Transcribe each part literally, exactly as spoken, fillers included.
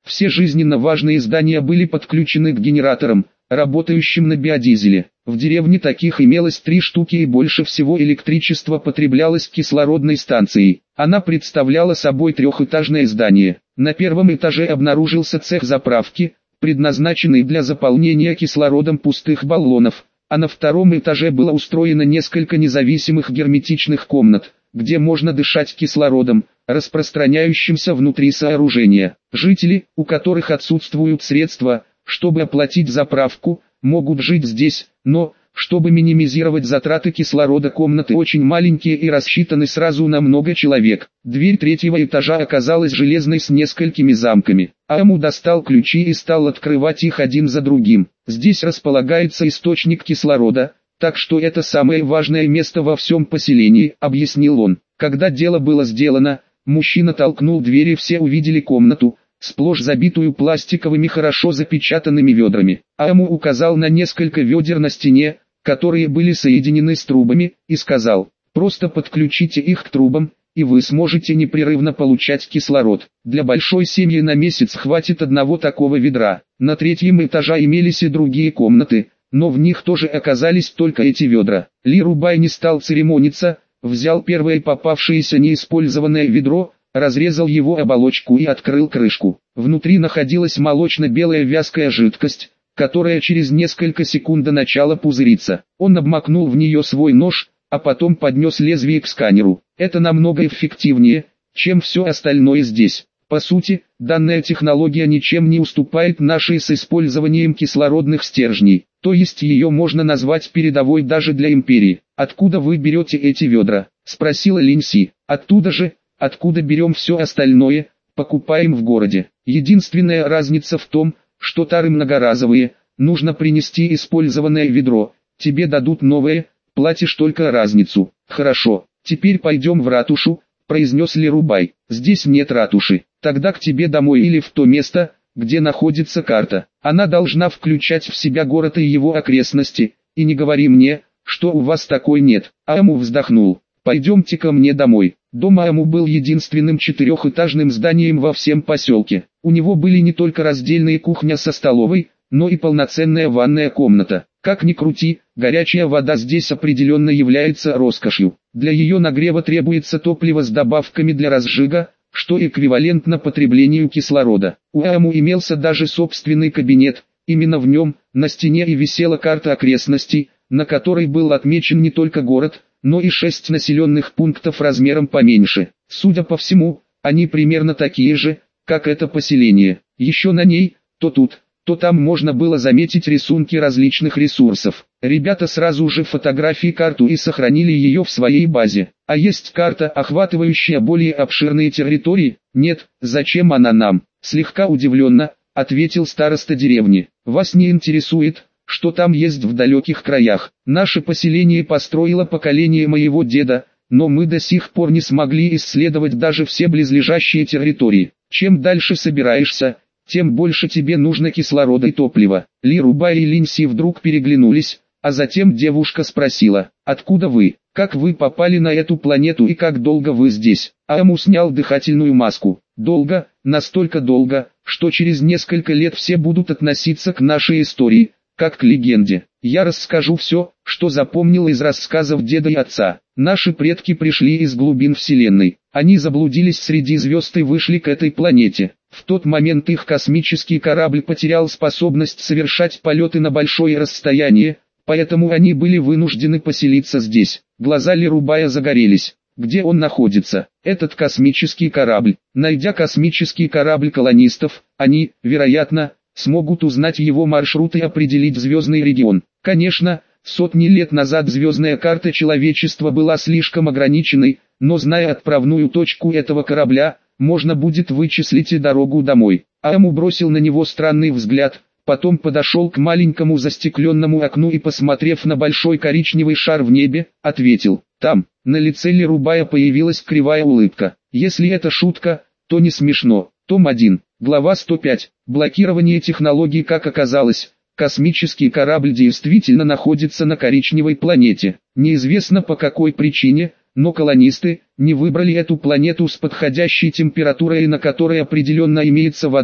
Все жизненно важные здания были подключены к генераторам, работающим на биодизеле. В деревне таких имелось три штуки, и больше всего электричества потреблялось кислородной станцией. Она представляла собой трехэтажное здание. На первом этаже обнаружился цех заправки, предназначенный для заполнения кислородом пустых баллонов, а на втором этаже было устроено несколько независимых герметичных комнат, где можно дышать кислородом, распространяющимся внутри сооружения. Жители, у которых отсутствуют средства, чтобы оплатить заправку, могут жить здесь, но, чтобы минимизировать затраты кислорода, комнаты очень маленькие и рассчитаны сразу на много человек. Дверь третьего этажа оказалась железной с несколькими замками. Аму достал ключи и стал открывать их один за другим. Здесь располагается источник кислорода, так что это самое важное место во всем поселении, объяснил он. Когда дело было сделано, мужчина толкнул дверь и все увидели комнату, сплошь забитую пластиковыми хорошо запечатанными ведрами. Аму указал на несколько ведер на стене, которые были соединены с трубами, и сказал: «Просто подключите их к трубам, и вы сможете непрерывно получать кислород. Для большой семьи на месяц хватит одного такого ведра». На третьем этаже имелись и другие комнаты, но в них тоже оказались только эти ведра. Ли Рубай не стал церемониться, взял первое попавшееся неиспользованное ведро, разрезал его оболочку и открыл крышку. Внутри находилась молочно-белая вязкая жидкость, которая через несколько секунд до начала пузыриться. Он обмакнул в нее свой нож, а потом поднес лезвие к сканеру. Это намного эффективнее, чем все остальное здесь. По сути, данная технология ничем не уступает нашей с использованием кислородных стержней, то есть ее можно назвать передовой даже для империи. «Откуда вы берете эти ведра?» – спросила Линси. «Оттуда же, откуда берем все остальное, покупаем в городе. Единственная разница в том, что тары многоразовые, нужно принести использованное ведро, тебе дадут новое, платишь только разницу». «Хорошо, теперь пойдем в ратушу», – произнес Ли Рубай. «Здесь нет ратуши. Тогда к тебе домой или в то место, где находится карта. Она должна включать в себя город и его окрестности, и не говори мне, что у вас такой нет». Аму вздохнул. «Пойдемте ко мне домой». Дом Аму был единственным четырехэтажным зданием во всем поселке. У него были не только раздельная кухня со столовой, но и полноценная ванная комната. Как ни крути, горячая вода здесь определенно является роскошью. Для ее нагрева требуется топливо с добавками для разжига, что эквивалентно потреблению кислорода. У Аму имелся даже собственный кабинет, именно в нем, на стене и висела карта окрестностей, на которой был отмечен не только город, но и шесть населенных пунктов размером поменьше. Судя по всему, они примерно такие же, как это поселение. Еще на ней, то тут, то там можно было заметить рисунки различных ресурсов. Ребята сразу же фотографии карту и сохранили ее в своей базе. А есть карта, охватывающая более обширные территории? Нет, зачем она нам? Слегка удивленно, ответил староста деревни. Вас не интересует, что там есть в далеких краях? Наше поселение построило поколение моего деда, но мы до сих пор не смогли исследовать даже все близлежащие территории. Чем дальше собираешься, тем больше тебе нужно кислорода и топлива. Ли Рубай и Линси вдруг переглянулись, а затем девушка спросила: «Откуда вы? Как вы попали на эту планету и как долго вы здесь?» Аму снял дыхательную маску. «Долго, настолько долго, что через несколько лет все будут относиться к нашей истории как к легенде. Я расскажу все, что запомнил из рассказов деда и отца. Наши предки пришли из глубин Вселенной. Они заблудились среди звезд и вышли к этой планете. В тот момент их космический корабль потерял способность совершать полеты на большое расстояние, поэтому они были вынуждены поселиться здесь». Глаза Ли Рубая загорелись. «Где он находится, этот космический корабль?» Найдя космический корабль колонистов, они, вероятно, смогут узнать его маршрут и определить звездный регион. Конечно, сотни лет назад звездная карта человечества была слишком ограниченной, но зная отправную точку этого корабля, можно будет вычислить и дорогу домой. Аму бросил на него странный взгляд, потом подошел к маленькому застекленному окну и, посмотрев на большой коричневый шар в небе, ответил: «Там». На лице Ли Рубая появилась кривая улыбка. «Если это шутка, то не смешно». Том один. Глава сто пять. Блокирование технологий. Как оказалось, космический корабль действительно находится на коричневой планете. Неизвестно по какой причине, но колонисты не выбрали эту планету с подходящей температурой, на которой определенно имеется вода,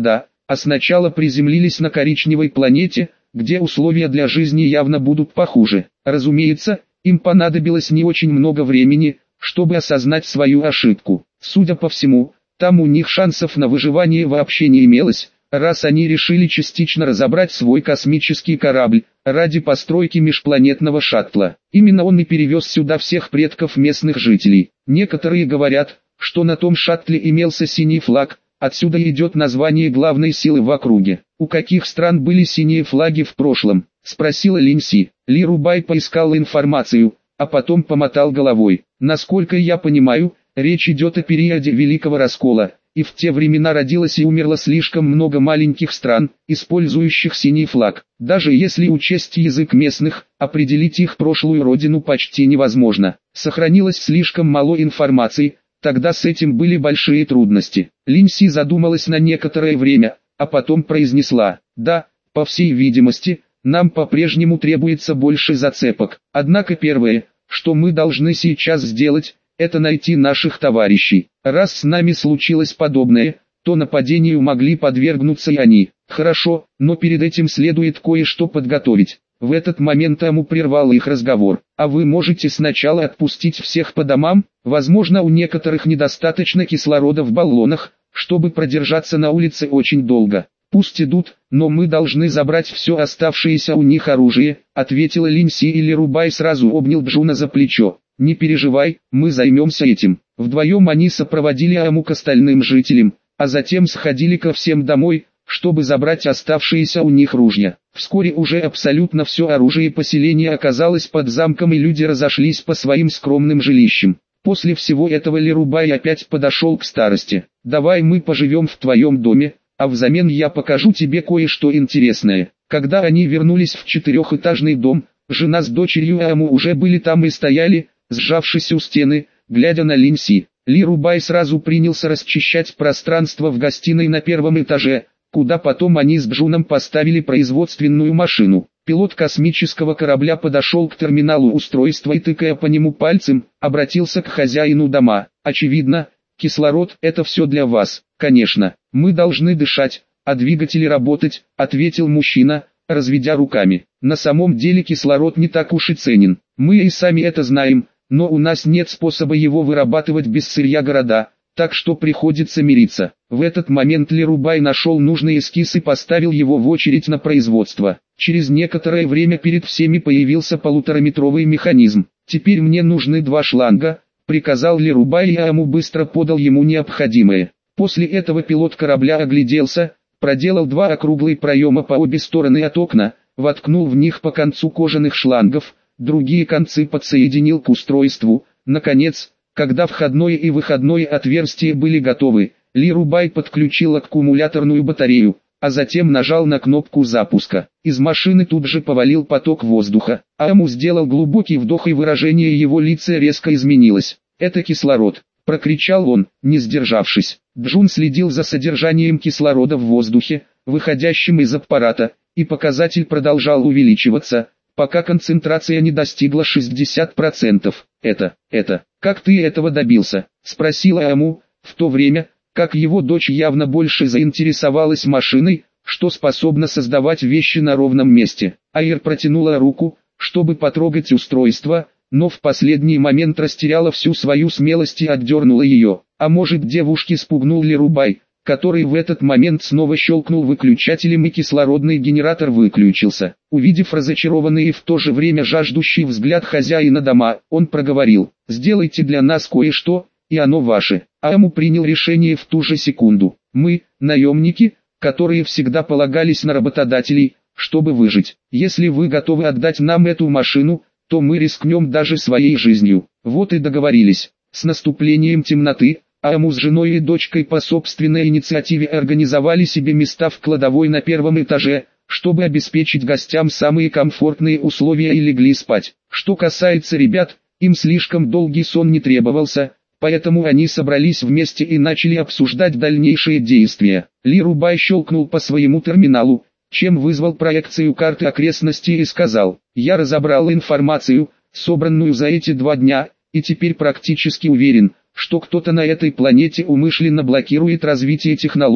а сначала приземлились на коричневой планете, где условия для жизни явно будут похуже. Разумеется, им понадобилось не очень много времени, чтобы осознать свою ошибку. Судя по всему, там у них шансов на выживание вообще не имелось, раз они решили частично разобрать свой космический корабль, ради постройки межпланетного шаттла. Именно он и перевез сюда всех предков местных жителей. Некоторые говорят, что на том шаттле имелся синий флаг, отсюда идет название главной силы в округе. «У каких стран были синие флаги в прошлом?» — спросила Линси. Ли Рубай поискал информацию, а потом помотал головой. «Насколько я понимаю, речь идет о периоде Великого Раскола, и в те времена родилось и умерло слишком много маленьких стран, использующих синий флаг. Даже если учесть язык местных, определить их прошлую родину почти невозможно. Сохранилось слишком мало информации, тогда с этим были большие трудности». Линси задумалась на некоторое время, а потом произнесла: «Да, по всей видимости, нам по-прежнему требуется больше зацепок. Однако первое, что мы должны сейчас сделать, это найти наших товарищей. Раз с нами случилось подобное, то нападению могли подвергнуться и они. Хорошо, но перед этим следует кое-что подготовить». В этот момент Аму прервал их разговор. «А вы можете сначала отпустить всех по домам? Возможно, у некоторых недостаточно кислорода в баллонах, чтобы продержаться на улице очень долго. Пусть идут, но мы должны забрать все оставшееся у них оружие», — ответила Линси, и Ли Рубай сразу обнял Джуна за плечо. «Не переживай, мы займемся этим». Вдвоем они сопроводили Аму к остальным жителям, а затем сходили ко всем домой, чтобы забрать оставшиеся у них ружья. Вскоре уже абсолютно все оружие поселения оказалось под замком, и люди разошлись по своим скромным жилищам. После всего этого Ли Рубай опять подошел к старости. «Давай мы поживем в твоем доме, а взамен я покажу тебе кое-что интересное». Когда они вернулись в четырехэтажный дом, жена с дочерью Аму уже были там и стояли, сжавшись у стены, глядя на Линси. Ли Рубай сразу принялся расчищать пространство в гостиной на первом этаже, куда потом они с Джуном поставили производственную машину. Пилот космического корабля подошел к терминалу устройства и, тыкая по нему пальцем, обратился к хозяину дома. «Очевидно, кислород — это все для вас. Конечно, мы должны дышать, а двигатели работать», — ответил мужчина, разведя руками. «На самом деле кислород не так уж и ценен. Мы и сами это знаем, но у нас нет способа его вырабатывать без сырья города, так что приходится мириться». В этот момент Ли Рубай нашел нужный эскиз и поставил его в очередь на производство. Через некоторое время перед всеми появился полутораметровый механизм. «Теперь мне нужны два шланга», — приказал Ли Рубай, и Аму быстро подал ему необходимое. После этого пилот корабля огляделся, проделал два округлых проема по обе стороны от окна, воткнул в них по концу кожаных шлангов, другие концы подсоединил к устройству. Наконец, когда входное и выходное отверстия были готовы, Ли Рубай подключил аккумуляторную батарею, а затем нажал на кнопку запуска. Из машины тут же повалил поток воздуха. Аму сделал глубокий вдох, и выражение его лица резко изменилось. «Это кислород», — прокричал он, не сдержавшись. Джун следил за содержанием кислорода в воздухе, выходящем из аппарата, и показатель продолжал увеличиваться, пока концентрация не достигла шестидесяти процентов. «Это, это, как ты этого добился?» — спросила Аму, в то время, как его дочь явно больше заинтересовалась машиной, что способна создавать вещи на ровном месте. Айр протянула руку, чтобы потрогать устройство, но в последний момент растеряла всю свою смелость и отдернула ее. А может, девушки спугнул Ли Рубай, который в этот момент снова щелкнул выключателем, и кислородный генератор выключился. Увидев разочарованный и в то же время жаждущий взгляд хозяина дома, он проговорил: «Сделайте для нас кое-что, и оно ваше». Аму принял решение в ту же секунду. «Мы, наемники, которые всегда полагались на работодателей, чтобы выжить. Если вы готовы отдать нам эту машину, то мы рискнем даже своей жизнью». Вот и договорились. С наступлением темноты, Аму с женой и дочкой по собственной инициативе организовали себе места в кладовой на первом этаже, чтобы обеспечить гостям самые комфортные условия, и легли спать. Что касается ребят, им слишком долгий сон не требовался, поэтому они собрались вместе и начали обсуждать дальнейшие действия. Ли Рубай щелкнул по своему терминалу, чем вызвал проекцию карты окрестностей, и сказал: «Я разобрал информацию, собранную за эти два дня, и теперь практически уверен, что кто-то на этой планете умышленно блокирует развитие технологий.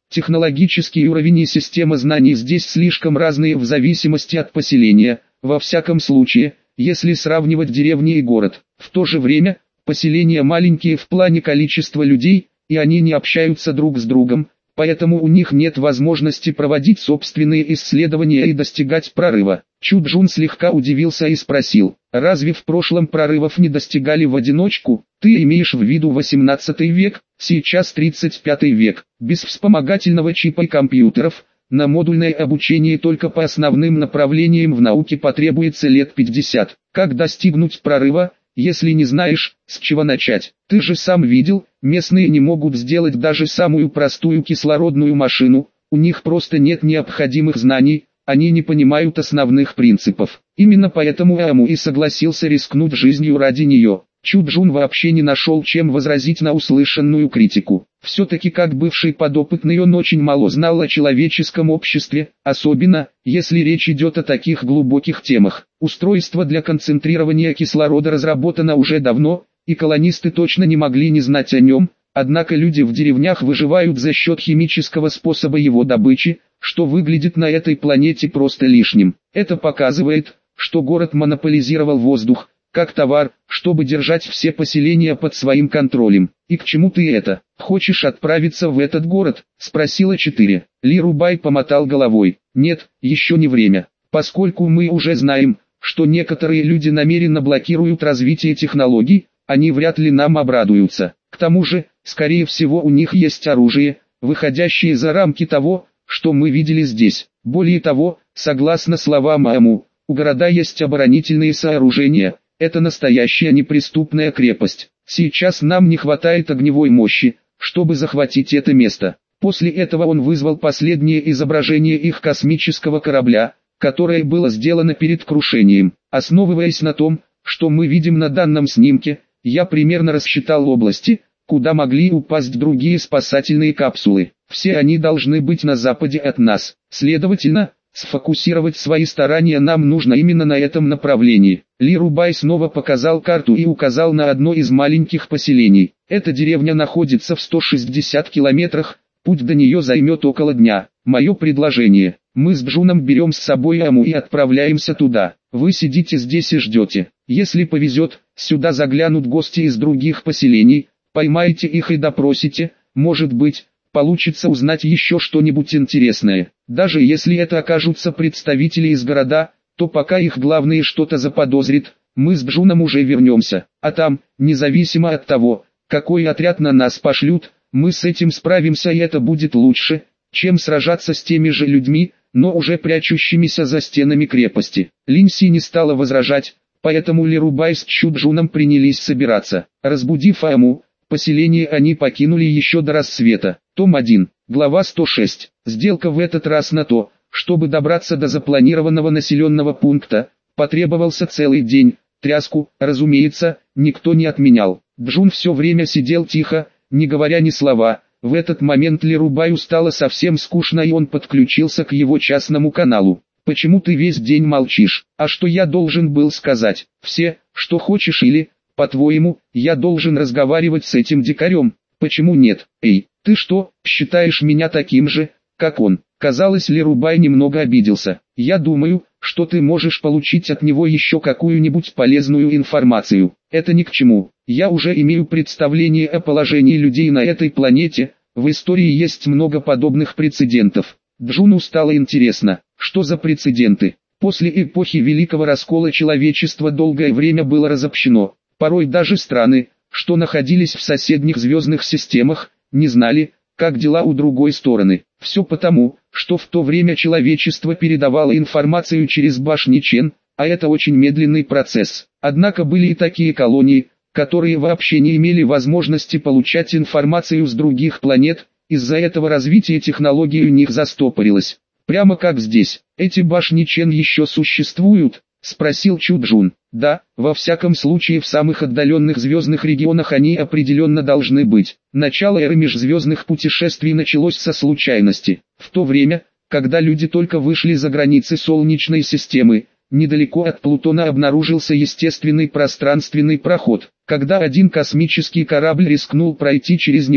Технологический уровень и система знаний здесь слишком разные в зависимости от поселения, во всяком случае, если сравнивать деревни и город. В то же время, поселения маленькие в плане количества людей, и они не общаются друг с другом, поэтому у них нет возможности проводить собственные исследования и достигать прорыва. Чуджун слегка удивился и спросил, разве в прошлом прорывов не достигали в одиночку? Ты имеешь в виду восемнадцатый век, сейчас тридцать пятый век, без вспомогательного чипа и компьютеров, на модульное обучение только по основным направлениям в науке потребуется лет пятьдесят. Как достигнуть прорыва, если не знаешь, с чего начать? Ты же сам видел, местные не могут сделать даже самую простую кислородную машину, у них просто нет необходимых знаний, они не понимают основных принципов. Именно поэтому Аму и согласился рискнуть жизнью ради нее. Чуджун вообще не нашел чем возразить на услышанную критику. Все-таки как бывший подопытный он очень мало знал о человеческом обществе, особенно, если речь идет о таких глубоких темах. Устройство для концентрирования кислорода разработано уже давно, и колонисты точно не могли не знать о нем, однако люди в деревнях выживают за счет химического способа его добычи, что выглядит на этой планете просто лишним. Это показывает, что город монополизировал воздух, как товар, чтобы держать все поселения под своим контролем. И к чему ты это? Хочешь отправиться в этот город? Спросила четыре. Ли Рубай помотал головой. Нет, еще не время. Поскольку мы уже знаем, что некоторые люди намеренно блокируют развитие технологий, они вряд ли нам обрадуются. К тому же, скорее всего у них есть оружие, выходящее за рамки того, что мы видели здесь. Более того, согласно словам Аму, у города есть оборонительные сооружения. Это настоящая неприступная крепость. Сейчас нам не хватает огневой мощи, чтобы захватить это место. После этого он вызвал последнее изображение их космического корабля, которое было сделано перед крушением. Основываясь на том, что мы видим на данном снимке, я примерно рассчитал области, куда могли упасть другие спасательные капсулы. Все они должны быть на западе от нас. Следовательно, сфокусировать свои старания нам нужно именно на этом направлении. Ли Рубай снова показал карту и указал на одно из маленьких поселений. Эта деревня находится в ста шестидесяти километрах, путь до нее займет около дня. Мое предложение: мы с Джуном берем с собой Аму и отправляемся туда. Вы сидите здесь и ждете. Если повезет, сюда заглянут гости из других поселений, поймаете их и допросите, может быть, получится узнать еще что-нибудь интересное. Даже если это окажутся представители из города, то пока их главный что-то заподозрит, мы с Джуном уже вернемся. А там, независимо от того, какой отряд на нас пошлют, мы с этим справимся, и это будет лучше, чем сражаться с теми же людьми, но уже прячущимися за стенами крепости. Линси не стала возражать, поэтому Ли Рубай с Чуджуном принялись собираться. Разбудив Аму, поселение они покинули еще до рассвета. Том один, глава сто шесть. Сделка в этот раз на то, чтобы добраться до запланированного населенного пункта, потребовался целый день. Тряску, разумеется, никто не отменял. Джун все время сидел тихо, не говоря ни слова. В этот момент Ли Рубаю стало совсем скучно, и он подключился к его частному каналу. «Почему ты весь день молчишь? А что я должен был сказать? Все, что хочешь, или, по-твоему, я должен разговаривать с этим дикарем? Почему нет? Эй, ты что, считаешь меня таким же, как он?» Казалось, Ли Рубай немного обиделся. «Я думаю, что ты можешь получить от него еще какую-нибудь полезную информацию. Это ни к чему. Я уже имею представление о положении людей на этой планете, в истории есть много подобных прецедентов». Джуну стало интересно, что за прецеденты. После эпохи Великого Раскола человечество долгое время было разобщено. Порой даже страны, что находились в соседних звездных системах, не знали, как дела у другой стороны. Все потому, что в то время человечество передавало информацию через башни Чен, а это очень медленный процесс. Однако были и такие колонии, которые вообще не имели возможности получать информацию с других планет, из-за этого развитие технологий у них застопорилось. Прямо как здесь. «Эти башни Чен еще существуют?» — спросил Чуджун. «Да, во всяком случае в самых отдаленных звездных регионах они определенно должны быть». Начало эры межзвездных путешествий началось со случайности. В то время, когда люди только вышли за границы Солнечной системы, недалеко от Плутона обнаружился естественный пространственный проход. Когда один космический корабль рискнул пройти через него,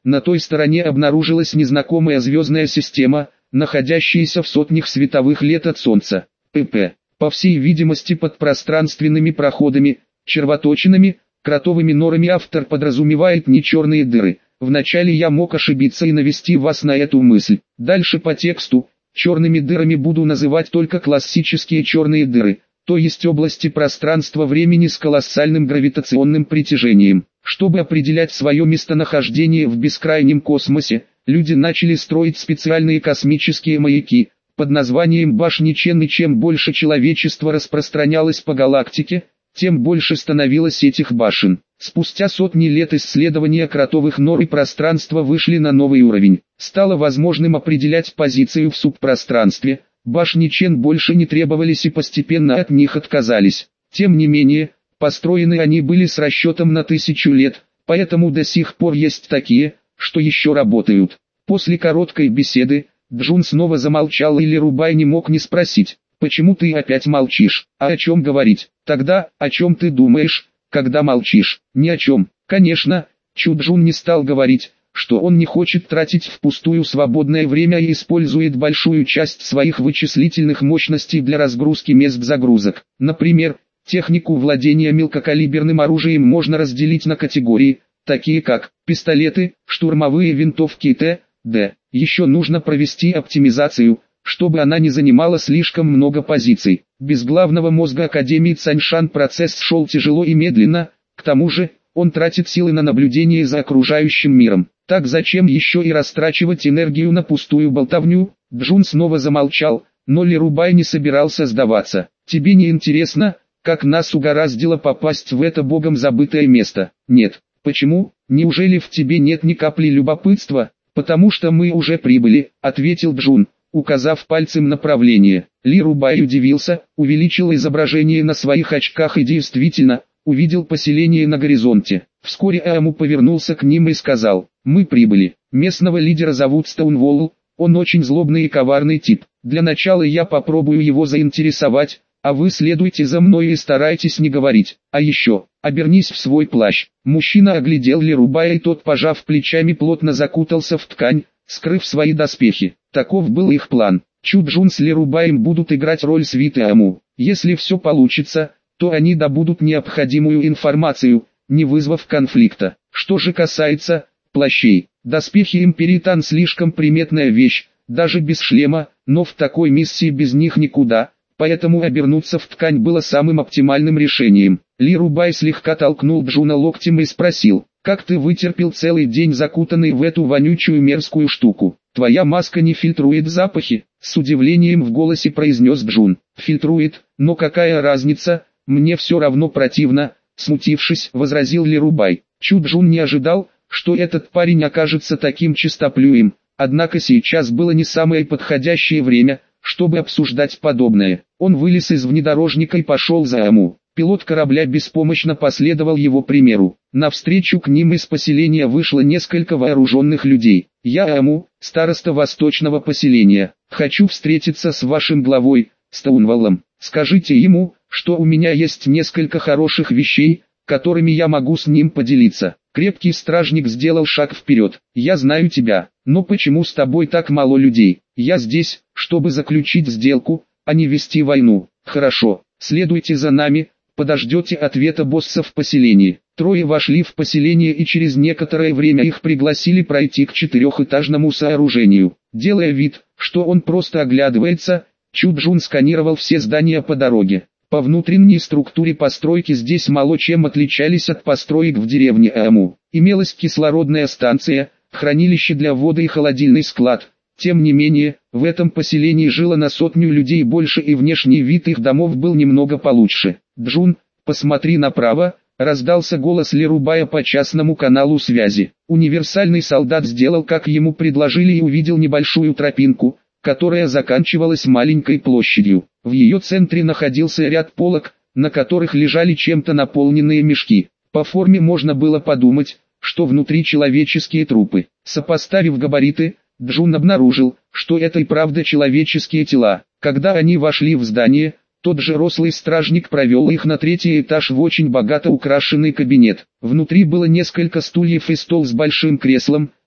На той стороне обнаружилась незнакомая звездная система, находящаяся в сотнях световых лет от Солнца. ПП. По всей видимости под пространственными проходами, червоточинами, кротовыми норами автор подразумевает не черные дыры. Вначале я мог ошибиться и навести вас на эту мысль. Дальше по тексту, черными дырами буду называть только классические черные дыры, то есть области пространства-времени с колоссальным гравитационным притяжением. Чтобы определять свое местонахождение в бескрайнем космосе, люди начали строить специальные космические маяки под названием башни Чен, и чем больше человечество распространялось по галактике, тем больше становилось этих башен. Спустя сотни лет исследования кротовых нор и пространства вышли на новый уровень. Стало возможным определять позицию в субпространстве. Башни Чен больше не требовались и постепенно от них отказались. Тем не менее, построены они были с расчетом на тысячу лет, поэтому до сих пор есть такие, что еще работают. После короткой беседы, Джун снова замолчал, и Рубай не мог не спросить: «Почему ты опять молчишь? А о чем говорить? Тогда, о чем ты думаешь, когда молчишь?» «Ни о чем». Конечно, Чуджун не стал говорить, что он не хочет тратить впустую свободное время и использует большую часть своих вычислительных мощностей для разгрузки мест загрузок. Например, технику владения мелкокалиберным оружием можно разделить на категории, такие как пистолеты, штурмовые винтовки и т.д. Еще нужно провести оптимизацию, чтобы она не занимала слишком много позиций. Без главного мозга Академии Цаньшан процесс шел тяжело и медленно, к тому же, он тратит силы на наблюдение за окружающим миром. Так зачем еще и растрачивать энергию на пустую болтовню? Джун снова замолчал, но Рубай не собирался сдаваться. «Тебе не интересно, как нас угораздило попасть в это богом забытое место?» «Нет». «Почему? Неужели в тебе нет ни капли любопытства?» «Потому что мы уже прибыли», — ответил Джун, указав пальцем направление. Ли Рубай удивился, увеличил изображение на своих очках и действительно увидел поселение на горизонте. Вскоре Ааму повернулся к ним и сказал: «Мы прибыли. Местного лидера зовут Стоунволл, он очень злобный и коварный тип. Для начала я попробую его заинтересовать, а вы следуйте за мной и старайтесь не говорить. А еще, обернись в свой плащ». Мужчина оглядел Ли Рубая, и тот, пожав плечами, плотно закутался в ткань, скрыв свои доспехи. Таков был их план. Чуджун с Ли Рубаем будут играть роль свиты Ааму. Если все получится, то они добудут необходимую информацию, не вызвав конфликта. Что же касается плащей, доспехи Империи Тан слишком приметная вещь, даже без шлема, но в такой миссии без них никуда, поэтому обернуться в ткань было самым оптимальным решением. Ли Рубай слегка толкнул Джуна локтем и спросил: «Как ты вытерпел целый день закутанный в эту вонючую мерзкую штуку? Твоя маска не фильтрует запахи?» С удивлением в голосе произнес Джун. «Фильтрует, но какая разница, мне все равно противно», смутившись, возразил Ли Рубай. Чуджун не ожидал, что этот парень окажется таким чистоплюем, однако сейчас было не самое подходящее время, чтобы обсуждать подобное. Он вылез из внедорожника и пошел за Ааму. Пилот корабля беспомощно последовал его примеру. Навстречу к ним из поселения вышло несколько вооруженных людей. «Я Ааму, староста восточного поселения. Хочу встретиться с вашим главой, Стоунволлом. Скажите ему, что у меня есть несколько хороших вещей, которыми я могу с ним поделиться». Крепкий стражник сделал шаг вперед. «Я знаю тебя, но почему с тобой так мало людей? Я здесь, чтобы заключить сделку, а не вести войну». «Хорошо, следуйте за нами, подождете ответа босса в поселении». Трое вошли в поселение, и через некоторое время их пригласили пройти к четырехэтажному сооружению. Делая вид, что он просто оглядывается, Чуджун сканировал все здания по дороге. По внутренней структуре постройки здесь мало чем отличались от построек в деревне Ааму. Имелась кислородная станция, хранилище для воды и холодильный склад. Тем не менее, в этом поселении жило на сотню людей больше, и внешний вид их домов был немного получше. «Джун, посмотри направо», — раздался голос Ли Рубая по частному каналу связи. Универсальный солдат сделал, как ему предложили, и увидел небольшую тропинку, которая заканчивалась маленькой площадью. В ее центре находился ряд полок, на которых лежали чем-то наполненные мешки. По форме можно было подумать, что внутри человеческие трупы. Сопоставив габариты, Джун обнаружил, что это и правда человеческие тела. Когда они вошли в здание, тот же рослый стражник провел их на третий этаж в очень богато украшенный кабинет. Внутри было несколько стульев и стол с большим креслом,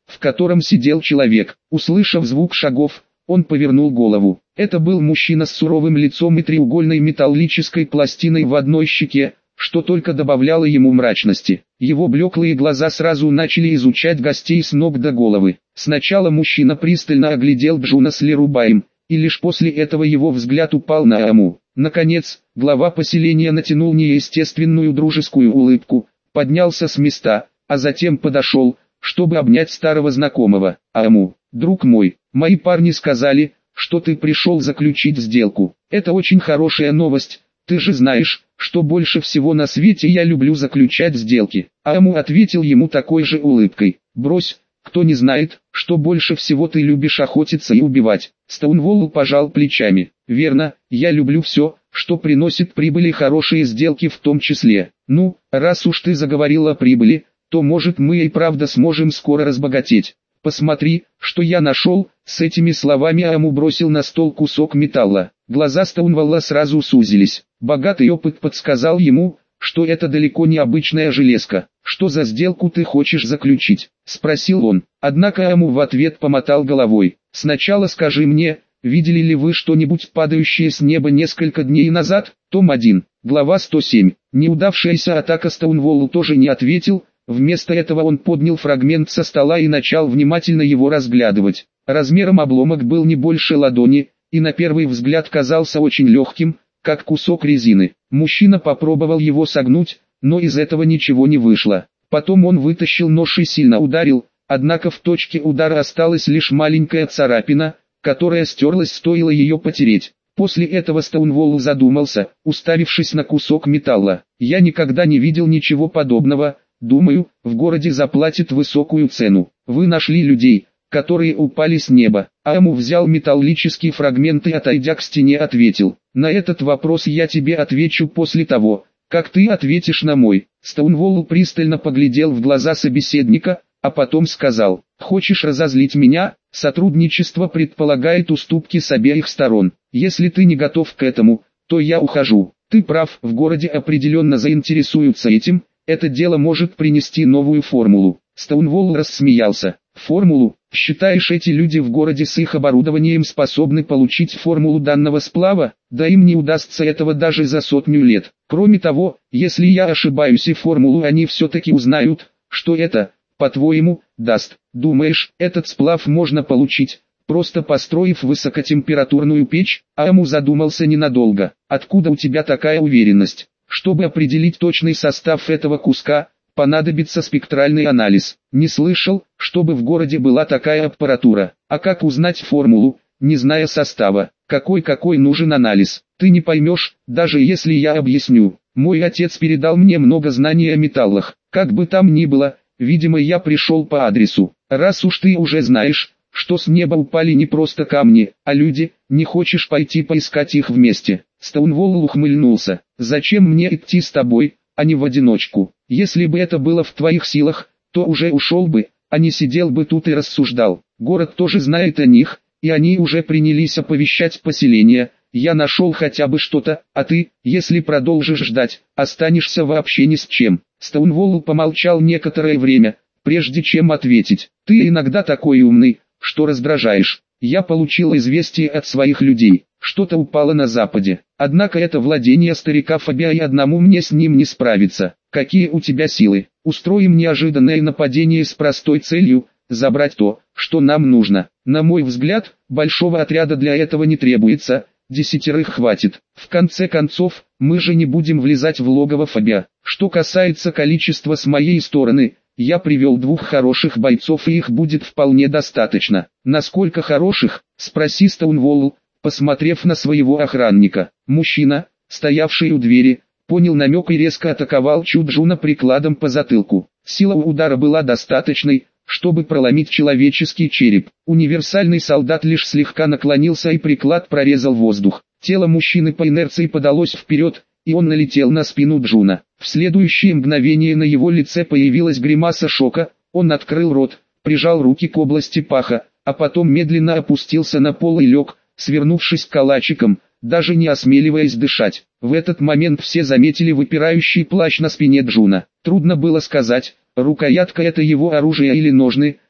в котором сидел человек. Услышав звук шагов, он повернул голову. Это был мужчина с суровым лицом и треугольной металлической пластиной в одной щеке, что только добавляло ему мрачности. Его блеклые глаза сразу начали изучать гостей с ног до головы. Сначала мужчина пристально оглядел Джуна с Лерубаем, и лишь после этого его взгляд упал на Аму. Наконец, глава поселения натянул неестественную дружескую улыбку, поднялся с места, а затем подошел, чтобы обнять старого знакомого. «Аму, друг мой, мои парни сказали, что ты пришел заключить сделку. Это очень хорошая новость, ты же знаешь, что больше всего на свете я люблю заключать сделки». Аму ответил ему такой же улыбкой. «Брось, кто не знает, что больше всего ты любишь охотиться и убивать». Стоунволл пожал плечами. «Верно, я люблю все, что приносит прибыль и хорошие сделки в том числе. Ну, раз уж ты заговорил о прибыли, то может мы и правда сможем скоро разбогатеть. Посмотри, что я нашел». С этими словами Аму бросил на стол кусок металла. Глаза Стоунволла сразу сузились. Богатый опыт подсказал ему, что это далеко не обычная железка. «Что за сделку ты хочешь заключить?» – спросил он. Однако Аму в ответ помотал головой. «Сначала скажи мне, видели ли вы что-нибудь падающее с неба несколько дней назад?» Том один, глава сто семь. Неудавшаяся атака Стоунволлу тоже не ответил. Вместо этого он поднял фрагмент со стола и начал внимательно его разглядывать. Размером обломок был не больше ладони, и на первый взгляд казался очень легким, как кусок резины. Мужчина попробовал его согнуть, но из этого ничего не вышло. Потом он вытащил нож и сильно ударил, однако в точке удара осталась лишь маленькая царапина, которая стерлась, стоило ее потереть. После этого Стоунволл задумался, уставившись на кусок металла. «Я никогда не видел ничего подобного. Думаю, в городе заплатят высокую цену. Вы нашли людей, которые упали с неба». Аму взял металлический фрагмент и, отойдя к стене, ответил: «На этот вопрос я тебе отвечу после того, как ты ответишь на мой». Стоунволл пристально поглядел в глаза собеседника, а потом сказал: «Хочешь разозлить меня? Сотрудничество предполагает уступки с обеих сторон. Если ты не готов к этому, то я ухожу. Ты прав, в городе определенно заинтересуются этим, это дело может принести новую формулу». Стоунволл рассмеялся. «Формулу? Считаешь, эти люди в городе с их оборудованием способны получить формулу данного сплава? Да им не удастся этого даже за сотню лет. Кроме того, если я ошибаюсь и формулу они все-таки узнают, что это, по-твоему, даст? Думаешь, этот сплав можно получить, просто построив высокотемпературную печь?» Аму задумался ненадолго. «Откуда у тебя такая уверенность? Чтобы определить точный состав этого куска, понадобится спектральный анализ. Не слышал, чтобы в городе была такая аппаратура. А как узнать формулу, не зная состава? Какой-какой нужен анализ? Ты не поймешь, даже если я объясню. Мой отец передал мне много знаний о металлах. Как бы там ни было, видимо, я пришел по адресу. Раз уж ты уже знаешь, что с неба упали не просто камни, а люди, не хочешь пойти поискать их вместе?» Стоунволл ухмыльнулся. «Зачем мне идти с тобой, а не в одиночку? Если бы это было в твоих силах, то уже ушел бы, а не сидел бы тут и рассуждал. Город тоже знает о них, и они уже принялись оповещать поселение. Я нашел хотя бы что-то, а ты, если продолжишь ждать, останешься вообще ни с чем». Стоунволл помолчал некоторое время, прежде чем ответить: «Ты иногда такой умный, что раздражаешь. Я получил известие от своих людей, что-то упало на западе. Однако это владение старика Фабиа, и одному мне с ним не справиться. Какие у тебя силы? Устроим неожиданное нападение с простой целью – забрать то, что нам нужно. На мой взгляд, большого отряда для этого не требуется, десятерых хватит. В конце концов, мы же не будем влезать в логово Фабиа. Что касается количества с моей стороны, я привел двух хороших бойцов, и их будет вполне достаточно». «Насколько хороших?» – спроси Стоунволл, посмотрев на своего охранника. Мужчина, стоявший у двери, понял намек и резко атаковал Чуджуна прикладом по затылку. Сила удара была достаточной, чтобы проломить человеческий череп. Универсальный солдат лишь слегка наклонился, и приклад прорезал воздух. Тело мужчины по инерции подалось вперед, и он налетел на спину Джуна. В следующее мгновение на его лице появилась гримаса шока, он открыл рот, прижал руки к области паха, а потом медленно опустился на пол и лег, свернувшись калачиком, даже не осмеливаясь дышать. В этот момент все заметили выпирающий плащ на спине Джуна. Трудно было сказать, рукоятка это его оружия или ножны,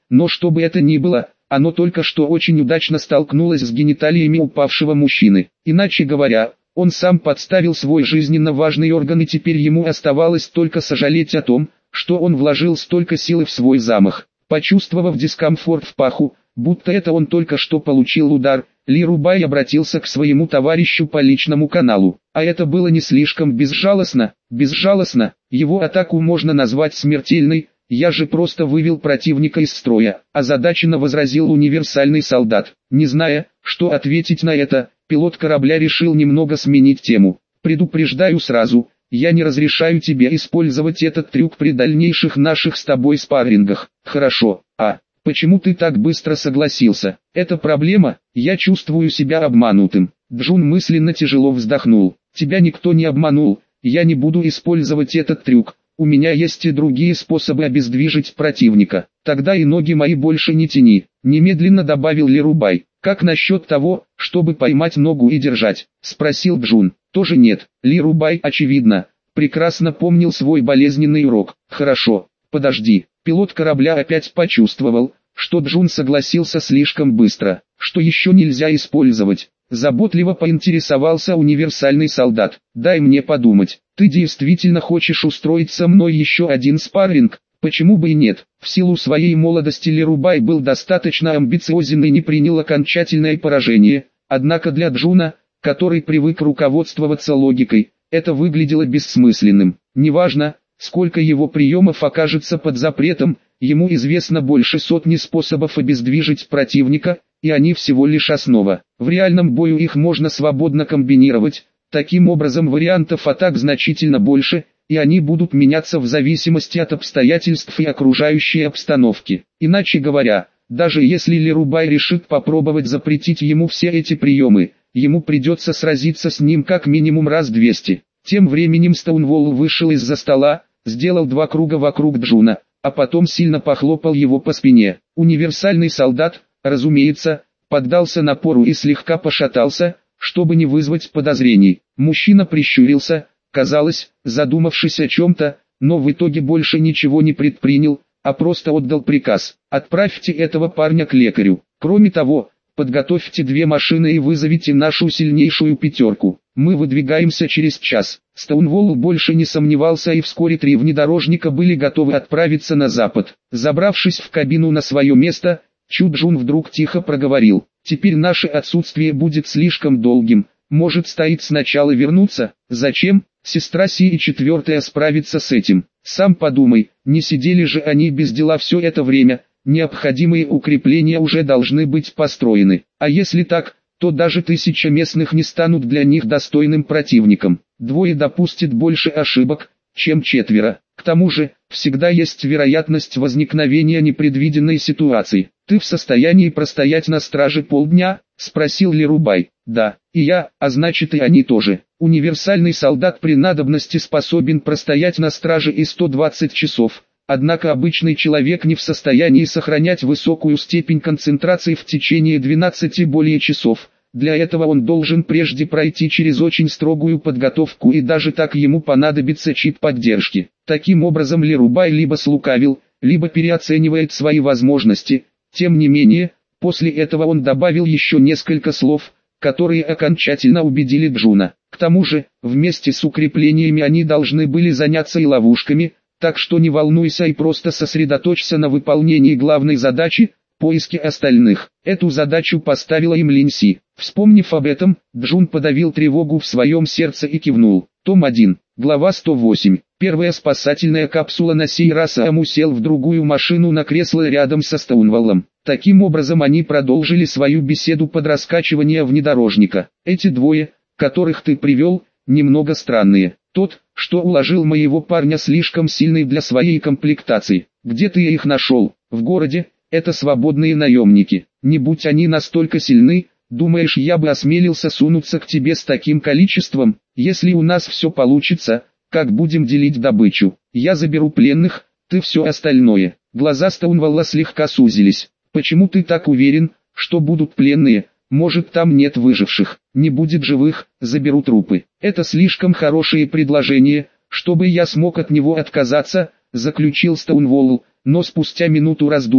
но что бы это ни было, оно только что очень удачно столкнулось с гениталиями упавшего мужчины. Иначе говоря, он сам подставил свой жизненно важный орган, и теперь ему оставалось только сожалеть о том, что он вложил столько силы в свой замах. Почувствовав дискомфорт в паху, будто это он только что получил удар, Ли Рубай обратился к своему товарищу по личному каналу. А это было не слишком безжалостно, безжалостно, его атаку можно назвать смертельной. Я же просто вывел противника из строя, озадаченно возразил универсальный солдат. Не зная, что ответить на это, пилот корабля решил немного сменить тему. Предупреждаю сразу, я не разрешаю тебе использовать этот трюк при дальнейших наших с тобой спаррингах. Хорошо, а почему ты так быстро согласился? Это проблема, я чувствую себя обманутым. Джун мысленно тяжело вздохнул. Тебя никто не обманул, я не буду использовать этот трюк. У меня есть и другие способы обездвижить противника. Тогда и ноги мои больше не тяни, немедленно добавил Ли Рубай. Как насчет того, чтобы поймать ногу и держать? Спросил Джун. Тоже нет. Ли Рубай, очевидно, прекрасно помнил свой болезненный урок. Хорошо, подожди. Пилот корабля опять почувствовал, что Джун согласился слишком быстро. Что еще нельзя использовать? Заботливо поинтересовался универсальный солдат. Дай мне подумать. Ты действительно хочешь устроить со мной еще один спарринг? Почему бы и нет? В силу своей молодости Ли Рубай был достаточно амбициозен и не принял окончательное поражение. Однако для Джуна, который привык руководствоваться логикой, это выглядело бессмысленным. Неважно, сколько его приемов окажется под запретом, ему известно больше сотни способов обездвижить противника, и они всего лишь основа. В реальном бою их можно свободно комбинировать, таким образом вариантов атак значительно больше, и они будут меняться в зависимости от обстоятельств и окружающей обстановки. Иначе говоря, даже если Ли Рубай решит попробовать запретить ему все эти приемы, ему придется сразиться с ним как минимум раз двести. Тем временем Стоунволл вышел из-за стола, сделал два круга вокруг Джуна, а потом сильно похлопал его по спине. Универсальный солдат, разумеется, поддался напору и слегка пошатался, чтобы не вызвать подозрений. Мужчина прищурился, казалось, задумавшись о чем-то, но в итоге больше ничего не предпринял, а просто отдал приказ: «Отправьте этого парня к лекарю. Кроме того, подготовьте две машины и вызовите нашу сильнейшую пятерку. Мы выдвигаемся через час». Стоунволл больше не сомневался, и вскоре три внедорожника были готовы отправиться на запад. Забравшись в кабину на свое место, Чу Джун вдруг тихо проговорил: «Теперь наше отсутствие будет слишком долгим. Может, стоит сначала вернуться?» «Зачем? Сестра Си и четвертая справится с этим. Сам подумай, не сидели же они без дела все это время. Необходимые укрепления уже должны быть построены. А если так, то даже тысяча местных не станут для них достойным противником. Двое допустит больше ошибок, чем четверо. К тому же, всегда есть вероятность возникновения непредвиденной ситуации. Ты в состоянии простоять на страже полдня?» — спросил Ли Рубай. «Да, и я, а значит и они тоже. Универсальный солдат при надобности способен простоять на страже и сто двадцать часов. Однако обычный человек не в состоянии сохранять высокую степень концентрации в течение двенадцати более часов. Для этого он должен прежде пройти через очень строгую подготовку, и даже так ему понадобится чип поддержки». Таким образом Ли Рубай либо слукавил, либо переоценивает свои возможности. Тем не менее, после этого он добавил еще несколько слов, которые окончательно убедили Джуна. К тому же, вместе с укреплениями они должны были заняться и ловушками, так что не волнуйся и просто сосредоточься на выполнении главной задачи – поиске остальных. Эту задачу поставила им Линь Си. Вспомнив об этом, Джун подавил тревогу в своем сердце и кивнул. Том один, глава сто восемь. Первая спасательная капсула на сей раз Аму сел в другую машину на кресло рядом со Стоунволлом. Таким образом они продолжили свою беседу под раскачивание внедорожника. «Эти двое, которых ты привел, немного странные. Тот, что уложил моего парня, слишком сильный для своей комплектации. Где ты их нашел?» «В городе. Это свободные наемники. Не будь они настолько сильны, думаешь, я бы осмелился сунуться к тебе с таким количеством? Если у нас все получится, как будем делить добычу? Я заберу пленных, ты все остальное». Глаза Стоунволла слегка сузились. «Почему ты так уверен, что будут пленные? Может, там нет выживших? Не будет живых, заберу трупы». «Это слишком хорошее предложение, чтобы я смог от него отказаться», заключил Стоунволл, но спустя минуту раздумий,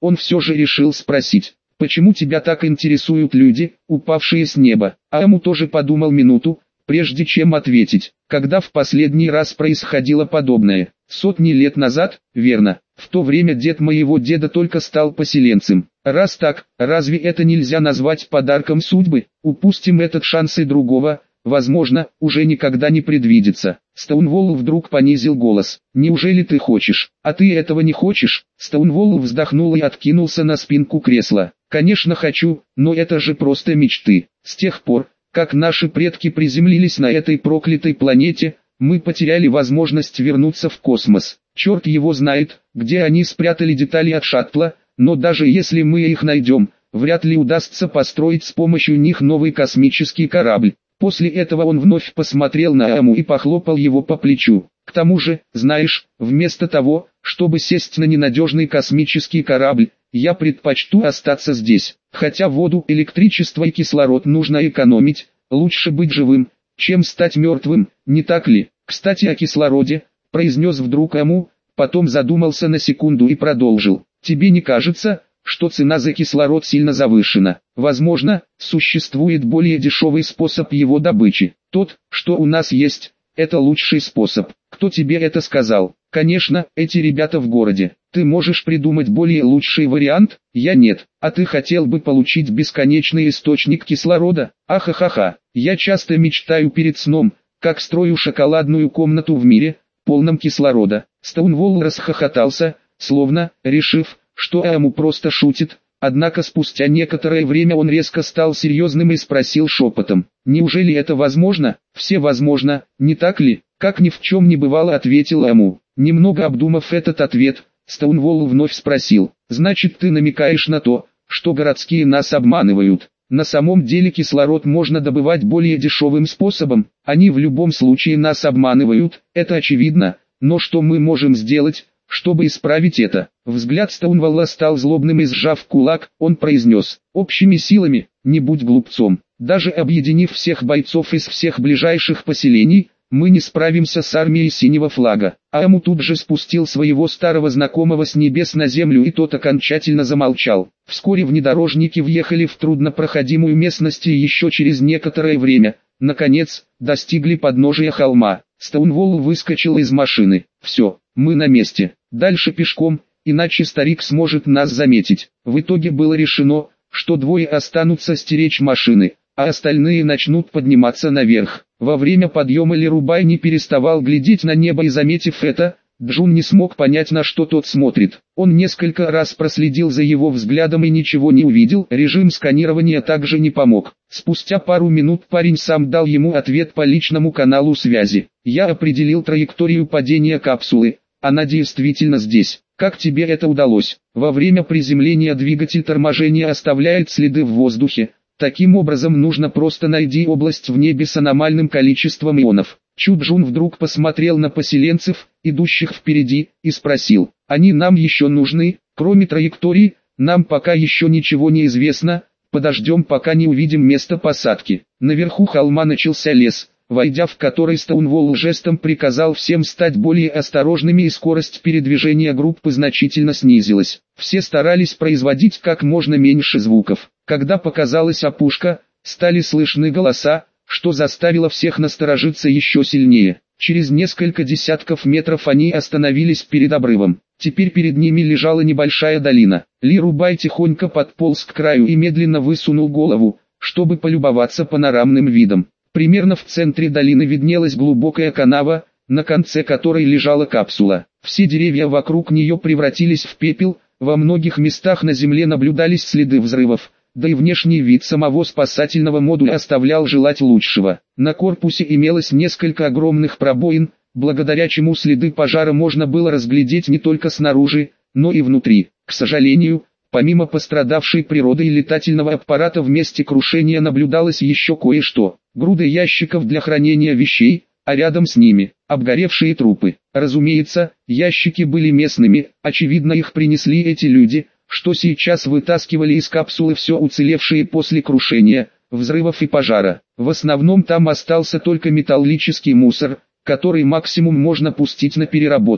он все же решил спросить: «Почему тебя так интересуют люди, упавшие с неба?» Ааmu тоже подумал минуту, прежде чем ответить: «Когда в последний раз происходило подобное? Сотни лет назад, верно. В то время дед моего деда только стал поселенцем. Раз так, разве это нельзя назвать подарком судьбы? Упустим этот шанс и другого, возможно, уже никогда не предвидится». Стоунволл вдруг понизил голос: «Неужели ты хочешь? А ты этого не хочешь?» Стоунволл вздохнул и откинулся на спинку кресла. «Конечно хочу, но это же просто мечты. С тех пор, как наши предки приземлились на этой проклятой планете, мы потеряли возможность вернуться в космос. Черт его знает, где они спрятали детали от шаттла, но даже если мы их найдем, вряд ли удастся построить с помощью них новый космический корабль». После этого он вновь посмотрел на Ааmu и похлопал его по плечу. «К тому же, знаешь, вместо того, чтобы сесть на ненадежный космический корабль, я предпочту остаться здесь. Хотя воду, электричество и кислород нужно экономить, лучше быть живым, чем стать мертвым, не так ли? Кстати, о кислороде», — произнес вдруг Ааmu, потом задумался на секунду и продолжил. «Тебе не кажется, что цена за кислород сильно завышена? Возможно, существует более дешевый способ его добычи. Тот, что у нас есть, это лучший способ. Кто тебе это сказал? Конечно, эти ребята в городе. Ты можешь придумать более лучший вариант? Я нет. А ты хотел бы получить бесконечный источник кислорода? Ахахаха. Я часто мечтаю перед сном, как строю шоколадную комнату в мире, полном кислорода». Стоунволл расхохотался, словно, решив, что Ааmu просто шутит, однако спустя некоторое время он резко стал серьезным и спросил шепотом: «Неужели это возможно?» «Все возможно, не так ли?» Как ни в чем не бывало, ответил Ааmu. Немного обдумав этот ответ, Стоунволл вновь спросил: «Значит, ты намекаешь на то, что городские нас обманывают? На самом деле кислород можно добывать более дешевым способом, они в любом случае нас обманывают, это очевидно, но что мы можем сделать, чтобы исправить это?» Взгляд Стоунволла стал злобным и, сжав кулак, он произнес: «Общими силами, не будь глупцом. Даже объединив всех бойцов из всех ближайших поселений, мы не справимся с армией синего флага». Ааmu тут же спустил своего старого знакомого с небес на землю, и тот окончательно замолчал. Вскоре внедорожники въехали в труднопроходимую местность и еще через некоторое время, наконец, достигли подножия холма. Стоунволл выскочил из машины. «Все, мы на месте. Дальше пешком, иначе старик сможет нас заметить». В итоге было решено, что двое останутся стеречь машины, а остальные начнут подниматься наверх. Во время подъема Лирубай не переставал глядеть на небо, и, заметив это, Джун не смог понять, на что тот смотрит. Он несколько раз проследил за его взглядом и ничего не увидел, режим сканирования также не помог. Спустя пару минут парень сам дал ему ответ по личному каналу связи. «Я определил траекторию падения капсулы, она действительно здесь. Как тебе это удалось?» «Во время приземления двигатель торможения оставляет следы в воздухе. Таким образом, нужно просто найти область в небе с аномальным количеством ионов». Чуджун вдруг посмотрел на поселенцев, идущих впереди, и спросил: «Они нам еще нужны? Кроме траектории, нам пока еще ничего не известно, подождем, пока не увидим место посадки». Наверху холма начался лес, войдя в который, Стоунволл жестом приказал всем стать более осторожными, и скорость передвижения группы значительно снизилась. Все старались производить как можно меньше звуков. Когда показалась опушка, стали слышны голоса, что заставило всех насторожиться еще сильнее. Через несколько десятков метров они остановились перед обрывом. Теперь перед ними лежала небольшая долина. Лирубай тихонько подполз к краю и медленно высунул голову, чтобы полюбоваться панорамным видом. Примерно в центре долины виднелась глубокая канава, на конце которой лежала капсула. Все деревья вокруг нее превратились в пепел, во многих местах на земле наблюдались следы взрывов, да и внешний вид самого спасательного модуля оставлял желать лучшего. На корпусе имелось несколько огромных пробоин, благодаря чему следы пожара можно было разглядеть не только снаружи, но и внутри. К сожалению, помимо пострадавшей природы и летательного аппарата, в месте крушения наблюдалось еще кое-что. Груды ящиков для хранения вещей, а рядом с ними обгоревшие трупы. Разумеется, ящики были местными, очевидно, их принесли эти люди, что сейчас вытаскивали из капсулы все уцелевшие после крушения, взрывов и пожара. В основном там остался только металлический мусор, который максимум можно пустить на переработку.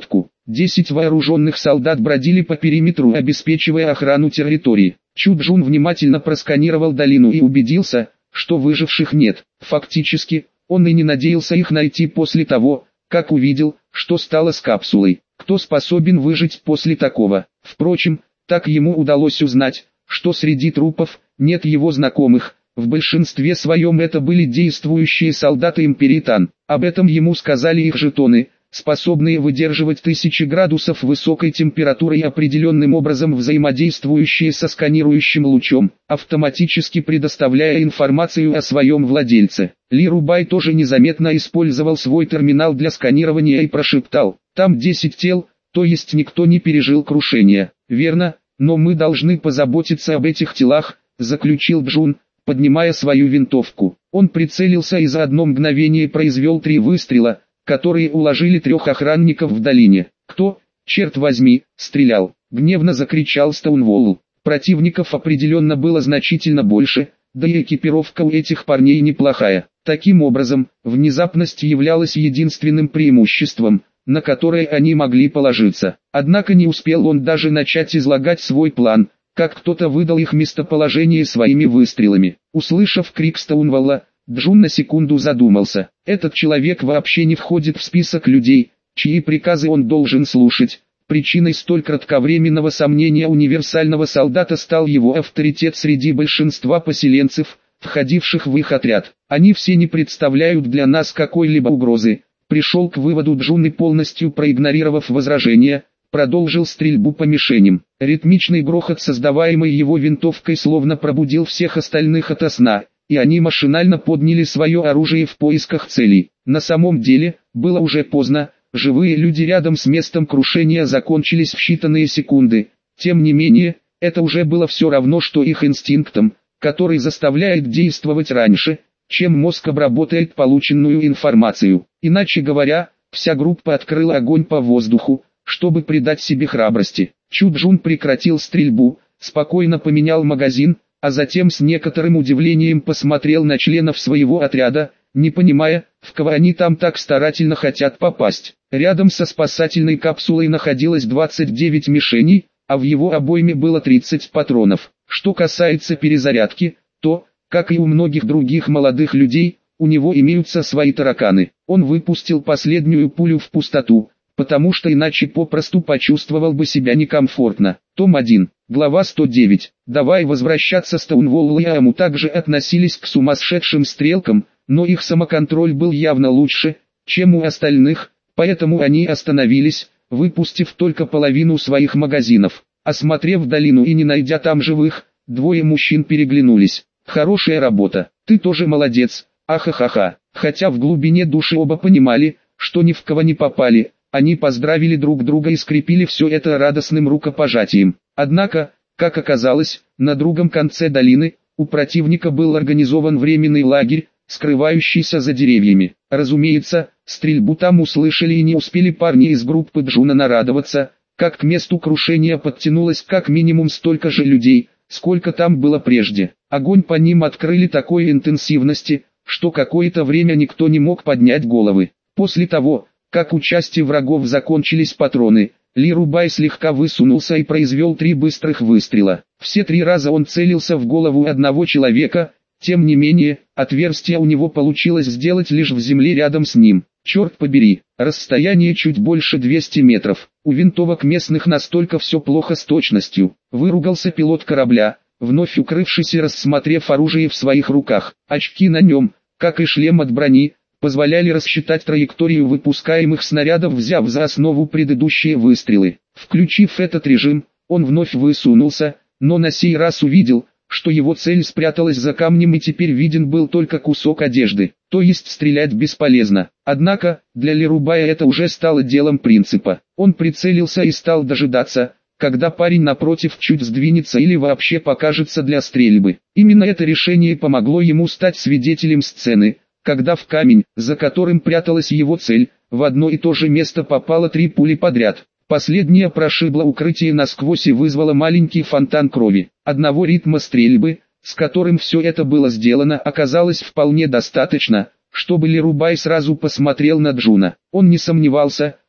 Десять вооруженных солдат бродили по периметру, обеспечивая охрану территории. Чу Джун внимательно просканировал долину и убедился, что выживших нет. Фактически, он и не надеялся их найти после того, как увидел, что стало с капсулой. Кто способен выжить после такого? Впрочем, так ему удалось узнать, что среди трупов нет его знакомых. В большинстве своем это были действующие солдаты Империи Тан. Об этом ему сказали их жетоны, способные выдерживать тысячи градусов высокой температуры и определенным образом взаимодействующие со сканирующим лучом, автоматически предоставляя информацию о своем владельце. Ли Рубай тоже незаметно использовал свой терминал для сканирования и прошептал: «Там десять тел, то есть никто не пережил крушение». «Верно, но мы должны позаботиться об этих телах», — заключил Джун, поднимая свою винтовку. Он прицелился и за одно мгновение произвел три выстрела, которые уложили трех охранников в долине. «Кто, черт возьми, стрелял?» — гневно закричал Стоунволл. Противников определенно было значительно больше, да и экипировка у этих парней неплохая. Таким образом, внезапность являлась единственным преимуществом, на которое они могли положиться. Однако не успел он даже начать излагать свой план, как кто-то выдал их местоположение своими выстрелами. Услышав крик Стоунволла, Джун на секунду задумался. Этот человек вообще не входит в список людей, чьи приказы он должен слушать. Причиной столь кратковременного сомнения универсального солдата стал его авторитет среди большинства поселенцев, входивших в их отряд. Они все не представляют для нас какой-либо угрозы. Пришел к выводу Джун и, полностью проигнорировав возражения, продолжил стрельбу по мишеням. Ритмичный грохот, создаваемый его винтовкой, словно пробудил всех остальных ото сна, и они машинально подняли свое оружие в поисках целей. На самом деле, было уже поздно, живые люди рядом с местом крушения закончились в считанные секунды. Тем не менее, это уже было все равно, что их инстинктом, который заставляет действовать раньше, чем мозг обработает полученную информацию. Иначе говоря, вся группа открыла огонь по воздуху, чтобы придать себе храбрости. Чу Джун прекратил стрельбу, спокойно поменял магазин, а затем с некоторым удивлением посмотрел на членов своего отряда, не понимая, в кого они там так старательно хотят попасть. Рядом со спасательной капсулой находилось двадцать девять мишеней, а в его обойме было тридцать патронов. Что касается перезарядки, то, как и у многих других молодых людей, у него имеются свои тараканы. Он выпустил последнюю пулю в пустоту, потому что иначе попросту почувствовал бы себя некомфортно. Том один, глава сто девять. Давай возвращаться. Стоунволл и Аму также относились к сумасшедшим стрелкам, но их самоконтроль был явно лучше, чем у остальных, поэтому они остановились, выпустив только половину своих магазинов. Осмотрев долину и не найдя там живых, двое мужчин переглянулись. «Хорошая работа, ты тоже молодец, ахахаха». Хотя в глубине души оба понимали, что ни в кого не попали, они поздравили друг друга и скрепили все это радостным рукопожатием. Однако, как оказалось, на другом конце долины, у противника был организован временный лагерь, скрывающийся за деревьями. Разумеется, стрельбу там услышали и не успели парни из группы Джуна нарадоваться, как к месту крушения подтянулось как минимум столько же людей, сколько там было прежде. Огонь по ним открыли такой интенсивности, что какое-то время никто не мог поднять головы. После того, как у части врагов закончились патроны, Ли Рубай слегка высунулся и произвел три быстрых выстрела. Все три раза он целился в голову одного человека, тем не менее, отверстие у него получилось сделать лишь в земле рядом с ним. Черт побери, расстояние чуть больше двухсот метров. У винтовок местных настолько все плохо с точностью. Выругался пилот корабля, вновь укрывшись и рассмотрев оружие в своих руках. Очки на нем, как и шлем от брони, позволяли рассчитать траекторию выпускаемых снарядов, взяв за основу предыдущие выстрелы. Включив этот режим, он вновь высунулся, но на сей раз увидел, что его цель спряталась за камнем и теперь виден был только кусок одежды, то есть стрелять бесполезно. Однако, для Ли Рубая это уже стало делом принципа. Он прицелился и стал дожидаться, когда парень напротив чуть сдвинется или вообще покажется для стрельбы. Именно это решение помогло ему стать свидетелем сцены, когда в камень, за которым пряталась его цель, в одно и то же место попало три пули подряд. Последняя прошибла укрытие насквозь и вызвала маленький фонтан крови. Одного ритма стрельбы, с которым все это было сделано, оказалось вполне достаточно, чтобы Ли Рубай сразу посмотрел на Джуна. Он не сомневался,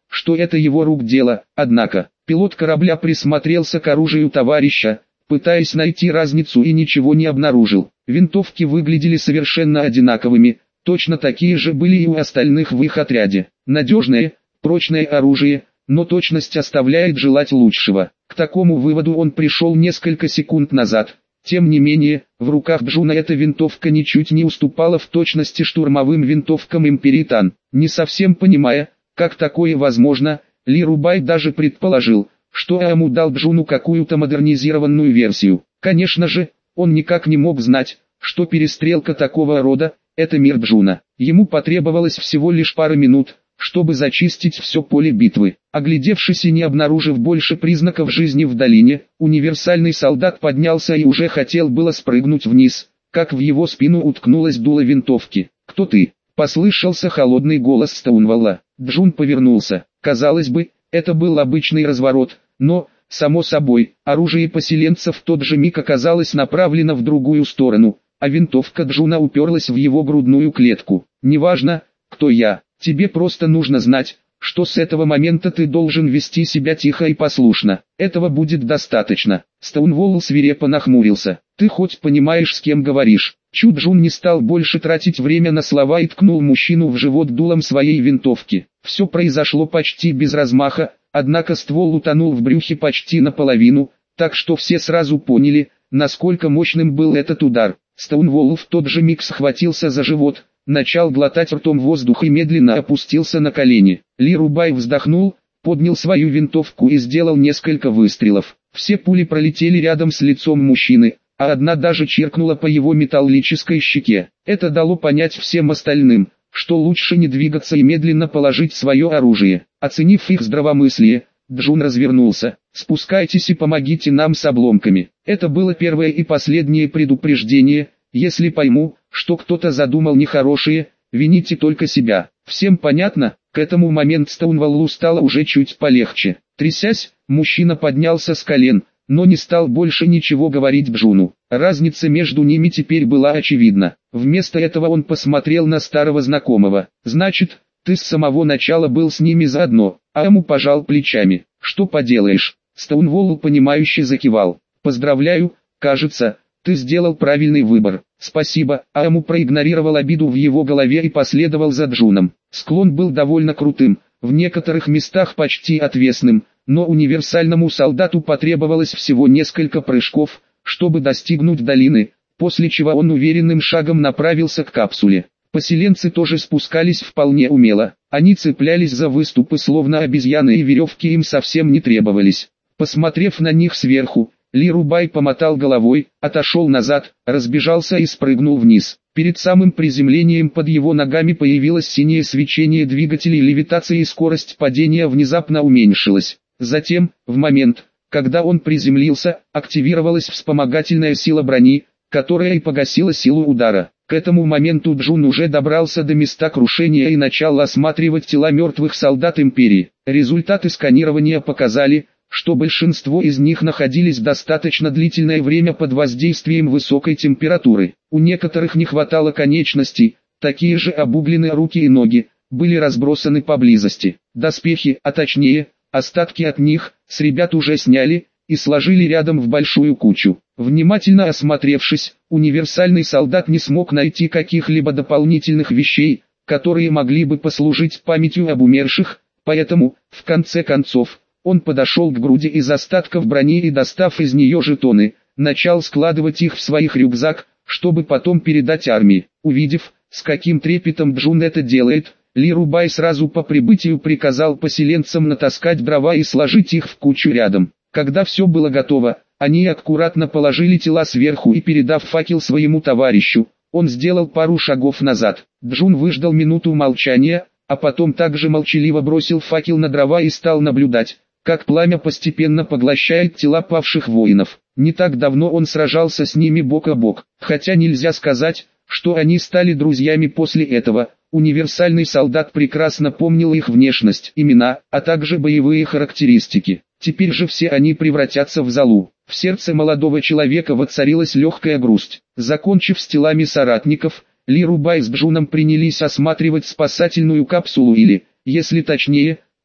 что это его рук дело, однако, пилот корабля присмотрелся к оружию товарища, пытаясь найти разницу, и ничего не обнаружил. Винтовки выглядели совершенно одинаковыми, точно такие же были и у остальных в их отряде. Надежное, прочное оружие, но точность оставляет желать лучшего. К такому выводу он пришел несколько секунд назад. Тем не менее, в руках Джуна эта винтовка ничуть не уступала в точности штурмовым винтовкам Империтан. Не совсем понимая, как такое возможно, Ли Рубай даже предположил, что Ааму дал Джуну какую-то модернизированную версию. Конечно же, он никак не мог знать, что перестрелка такого рода – это мир Джуна. Ему потребовалось всего лишь пара минут, чтобы зачистить все поле битвы. Оглядевшись и не обнаружив больше признаков жизни в долине, универсальный солдат поднялся и уже хотел было спрыгнуть вниз, как в его спину уткнулась дуло винтовки. «Кто ты?» – послышался холодный голос Стоунволла. Джун повернулся. Казалось бы, это был обычный разворот, но, само собой, оружие поселенцев в тот же миг оказалось направлено в другую сторону, а винтовка Джуна уперлась в его грудную клетку. «Неважно, кто я. Тебе просто нужно знать, что с этого момента ты должен вести себя тихо и послушно. Этого будет достаточно». Стоунволл свирепо нахмурился. «Ты хоть понимаешь, с кем говоришь?» Чу Джун не стал больше тратить время на слова и ткнул мужчину в живот дулом своей винтовки. Все произошло почти без размаха, однако ствол утонул в брюхе почти наполовину, так что все сразу поняли, насколько мощным был этот удар. Стоунволл в тот же миг схватился за живот, начал глотать ртом воздух и медленно опустился на колени. Ли Рубай вздохнул, поднял свою винтовку и сделал несколько выстрелов. Все пули пролетели рядом с лицом мужчины, а одна даже чиркнула по его металлической щеке. Это дало понять всем остальным, что лучше не двигаться и медленно положить свое оружие. Оценив их здравомыслие, Джун развернулся. «Спускайтесь и помогите нам с обломками». Это было первое и последнее предупреждение. Если пойму, что кто-то задумал нехорошее, вините только себя. Всем понятно? К этому моменту Стоунволлу стало уже чуть полегче. Трясясь, мужчина поднялся с колен, но не стал больше ничего говорить Джуну. Разница между ними теперь была очевидна. Вместо этого он посмотрел на старого знакомого. «Значит, ты с самого начала был с ними заодно?» Ааму пожал плечами. «Что поделаешь?» Стоунволл понимающе закивал. «Поздравляю, кажется, ты сделал правильный выбор». «Спасибо». Ааму проигнорировал обиду в его голове и последовал за Джуном. Склон был довольно крутым, в некоторых местах почти отвесным, но универсальному солдату потребовалось всего несколько прыжков, чтобы достигнуть долины, после чего он уверенным шагом направился к капсуле. Поселенцы тоже спускались вполне умело. Они цеплялись за выступы словно обезьяны, и веревки им совсем не требовались. Посмотрев на них сверху, Ли Рубай помотал головой, отошел назад, разбежался и спрыгнул вниз. Перед самым приземлением под его ногами появилось синее свечение двигателей левитации, и скорость падения внезапно уменьшилась. Затем, в момент, когда он приземлился, активировалась вспомогательная сила брони, которая и погасила силу удара. К этому моменту Джун уже добрался до места крушения и начал осматривать тела мертвых солдат Империи. Результаты сканирования показали, что большинство из них находились достаточно длительное время под воздействием высокой температуры. У некоторых не хватало конечностей, такие же обугленные руки и ноги, были разбросаны поблизости. Доспехи, а точнее, остатки от них, с ребят уже сняли и сложили рядом в большую кучу. Внимательно осмотревшись, универсальный солдат не смог найти каких-либо дополнительных вещей, которые могли бы послужить памятью об умерших, поэтому, в конце концов, он подошел к груди из остатков брони и, достав из нее жетоны, начал складывать их в своих рюкзак, чтобы потом передать армии. Увидев, с каким трепетом Джун это делает, Ли Рубай сразу по прибытию приказал поселенцам натаскать дрова и сложить их в кучу рядом. Когда все было готово, они аккуратно положили тела сверху и, передав факел своему товарищу, он сделал пару шагов назад. Джун выждал минуту молчания, а потом также молчаливо бросил факел на дрова и стал наблюдать, как пламя постепенно поглощает тела павших воинов. Не так давно он сражался с ними бок о бок, хотя нельзя сказать, что они стали друзьями после этого. Универсальный солдат прекрасно помнил их внешность, имена, а также боевые характеристики. Теперь же все они превратятся в золу. В сердце молодого человека воцарилась легкая грусть. Закончив с телами соратников, Ли Рубай с Джуном принялись осматривать спасательную капсулу или, если точнее,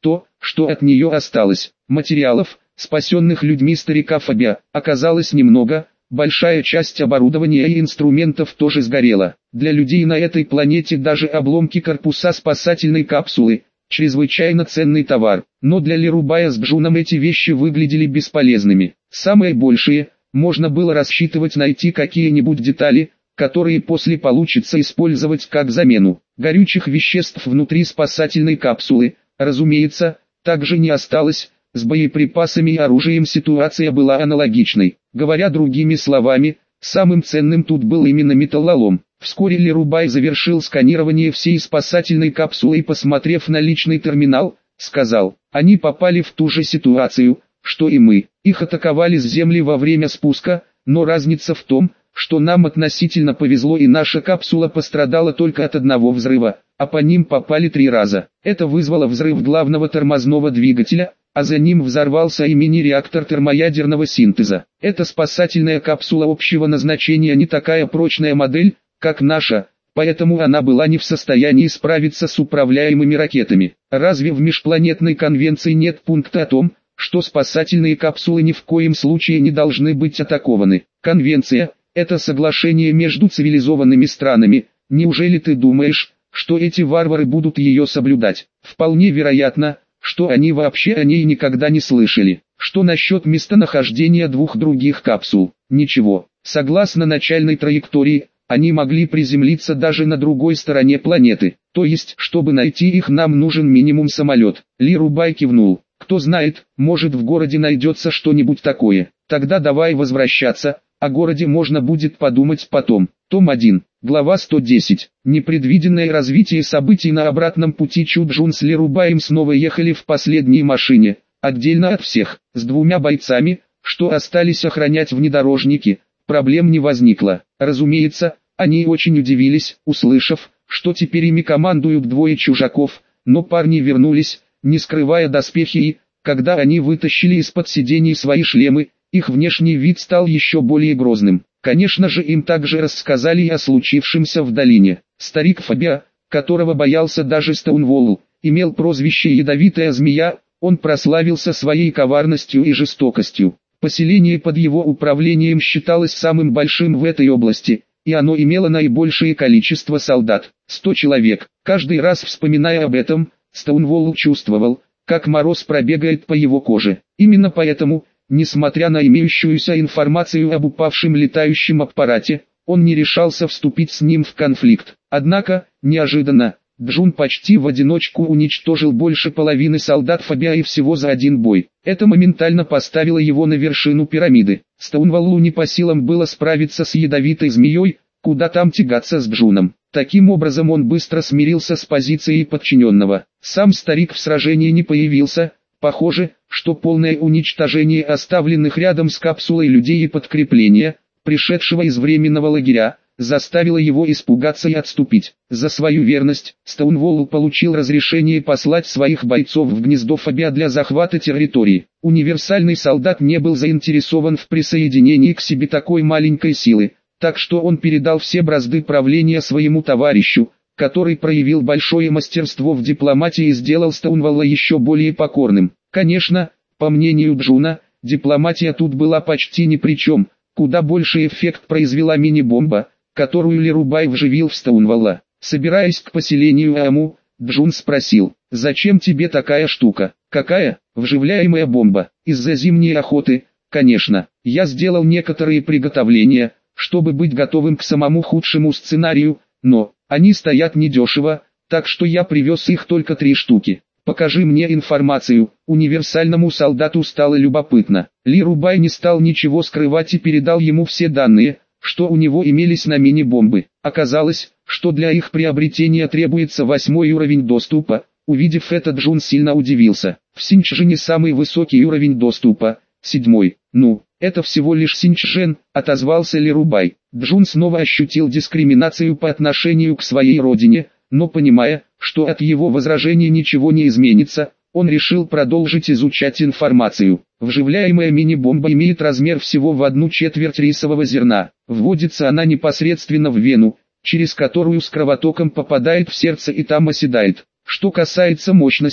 То, что от нее осталось, материалов, спасенных людьми старика Фабиа, оказалось немного, большая часть оборудования и инструментов тоже сгорела. Для людей на этой планете даже обломки корпуса спасательной капсулы – чрезвычайно ценный товар, но для Лерубая с Джуном эти вещи выглядели бесполезными. Самое большее, можно было рассчитывать найти какие-нибудь детали, которые после получится использовать как замену. Горючих веществ внутри спасательной капсулы, разумеется, также не осталось. С боеприпасами и оружием ситуация была аналогичной. Говоря другими словами, самым ценным тут был именно металлолом. Вскоре Лерубай завершил сканирование всей спасательной капсулы и, посмотрев на личный терминал, сказал: «Они попали в ту же ситуацию, что и мы. Их атаковали с земли во время спуска, но разница в том, что нам относительно повезло и наша капсула пострадала только от одного взрыва, а по ним попали три раза. Это вызвало взрыв главного тормозного двигателя, а за ним взорвался и мини-реактор термоядерного синтеза. Эта спасательная капсула общего назначения не такая прочная модель, как наша, поэтому она была не в состоянии справиться с управляемыми ракетами. Разве в межпланетной конвенции нет пункта о том, что спасательные капсулы ни в коем случае не должны быть атакованы? Конвенция – это соглашение между цивилизованными странами. Неужели ты думаешь, что эти варвары будут ее соблюдать? Вполне вероятно, что они вообще о ней никогда не слышали. Что насчет местонахождения двух других капсул? Ничего. Согласно начальной траектории, они могли приземлиться даже на другой стороне планеты. То есть, чтобы найти их, нам нужен минимум самолет. Лерубай кивнул. Кто знает, может в городе найдется что-нибудь такое. Тогда давай возвращаться, о городе можно будет подумать потом. Том один. Глава сто десять. Непредвиденное развитие событий. На обратном пути Чуджун с Лерубаем снова ехали в последней машине, отдельно от всех, с двумя бойцами, что остались охранять внедорожники. Проблем не возникло. Разумеется, они очень удивились, услышав, что теперь ими командуют двое чужаков, но парни вернулись, не скрывая доспехи, и, когда они вытащили из-под сидений свои шлемы, их внешний вид стал еще более грозным. Конечно же, им также рассказали и о случившемся в долине. Старик Фабиа, которого боялся даже Стоунволл, имел прозвище «Ядовитая змея», он прославился своей коварностью и жестокостью. Поселение под его управлением считалось самым большим в этой области, и оно имело наибольшее количество солдат – сто человек. Каждый раз вспоминая об этом, Стоунволл чувствовал, как мороз пробегает по его коже. Именно поэтому, несмотря на имеющуюся информацию об упавшем летающем аппарате, он не решался вступить с ним в конфликт. Однако, неожиданно, Джун почти в одиночку уничтожил больше половины солдат Фабиа и всего за один бой. Это моментально поставило его на вершину пирамиды. Стоунволлу не по силам было справиться с ядовитой змеей, куда там тягаться с Джуном. Таким образом он быстро смирился с позицией подчиненного. Сам старик в сражении не появился. Похоже, что полное уничтожение оставленных рядом с капсулой людей и подкрепления, пришедшего из временного лагеря, заставило его испугаться и отступить. За свою верность, Стоунволл получил разрешение послать своих бойцов в гнездо Фабиа для захвата территории. Универсальный солдат не был заинтересован в присоединении к себе такой маленькой силы, так что он передал все бразды правления своему товарищу, который проявил большое мастерство в дипломатии и сделал Стоунволла еще более покорным. Конечно, по мнению Джуна, дипломатия тут была почти ни при чем, куда больше эффект произвела мини-бомба, которую Лерубай вживил в Стоунволла. Собираясь к поселению Аму, Джун спросил: «Зачем тебе такая штука?» «Какая?» «Вживляемая бомба. Из-за зимней охоты, конечно. Я сделал некоторые приготовления, чтобы быть готовым к самому худшему сценарию, но они стоят недешево, так что я привез их только три штуки. Покажи мне информацию». Универсальному солдату стало любопытно. Лерубай не стал ничего скрывать и передал ему все данные, что у него имелись на мини-бомбы. Оказалось, что для их приобретения требуется восьмой уровень доступа. Увидев это, Джун сильно удивился. В Синчжэне самый высокий уровень доступа – седьмой. «Ну, это всего лишь Синчжэн», – отозвался Лерубай. Джун снова ощутил дискриминацию по отношению к своей родине, но понимая, что от его возражений ничего не изменится, он решил продолжить изучать информацию. Вживляемая мини-бомба имеет размер всего в одну четверть рисового зерна. Вводится она непосредственно в вену, через которую с кровотоком попадает в сердце и там оседает. Что касается мощности,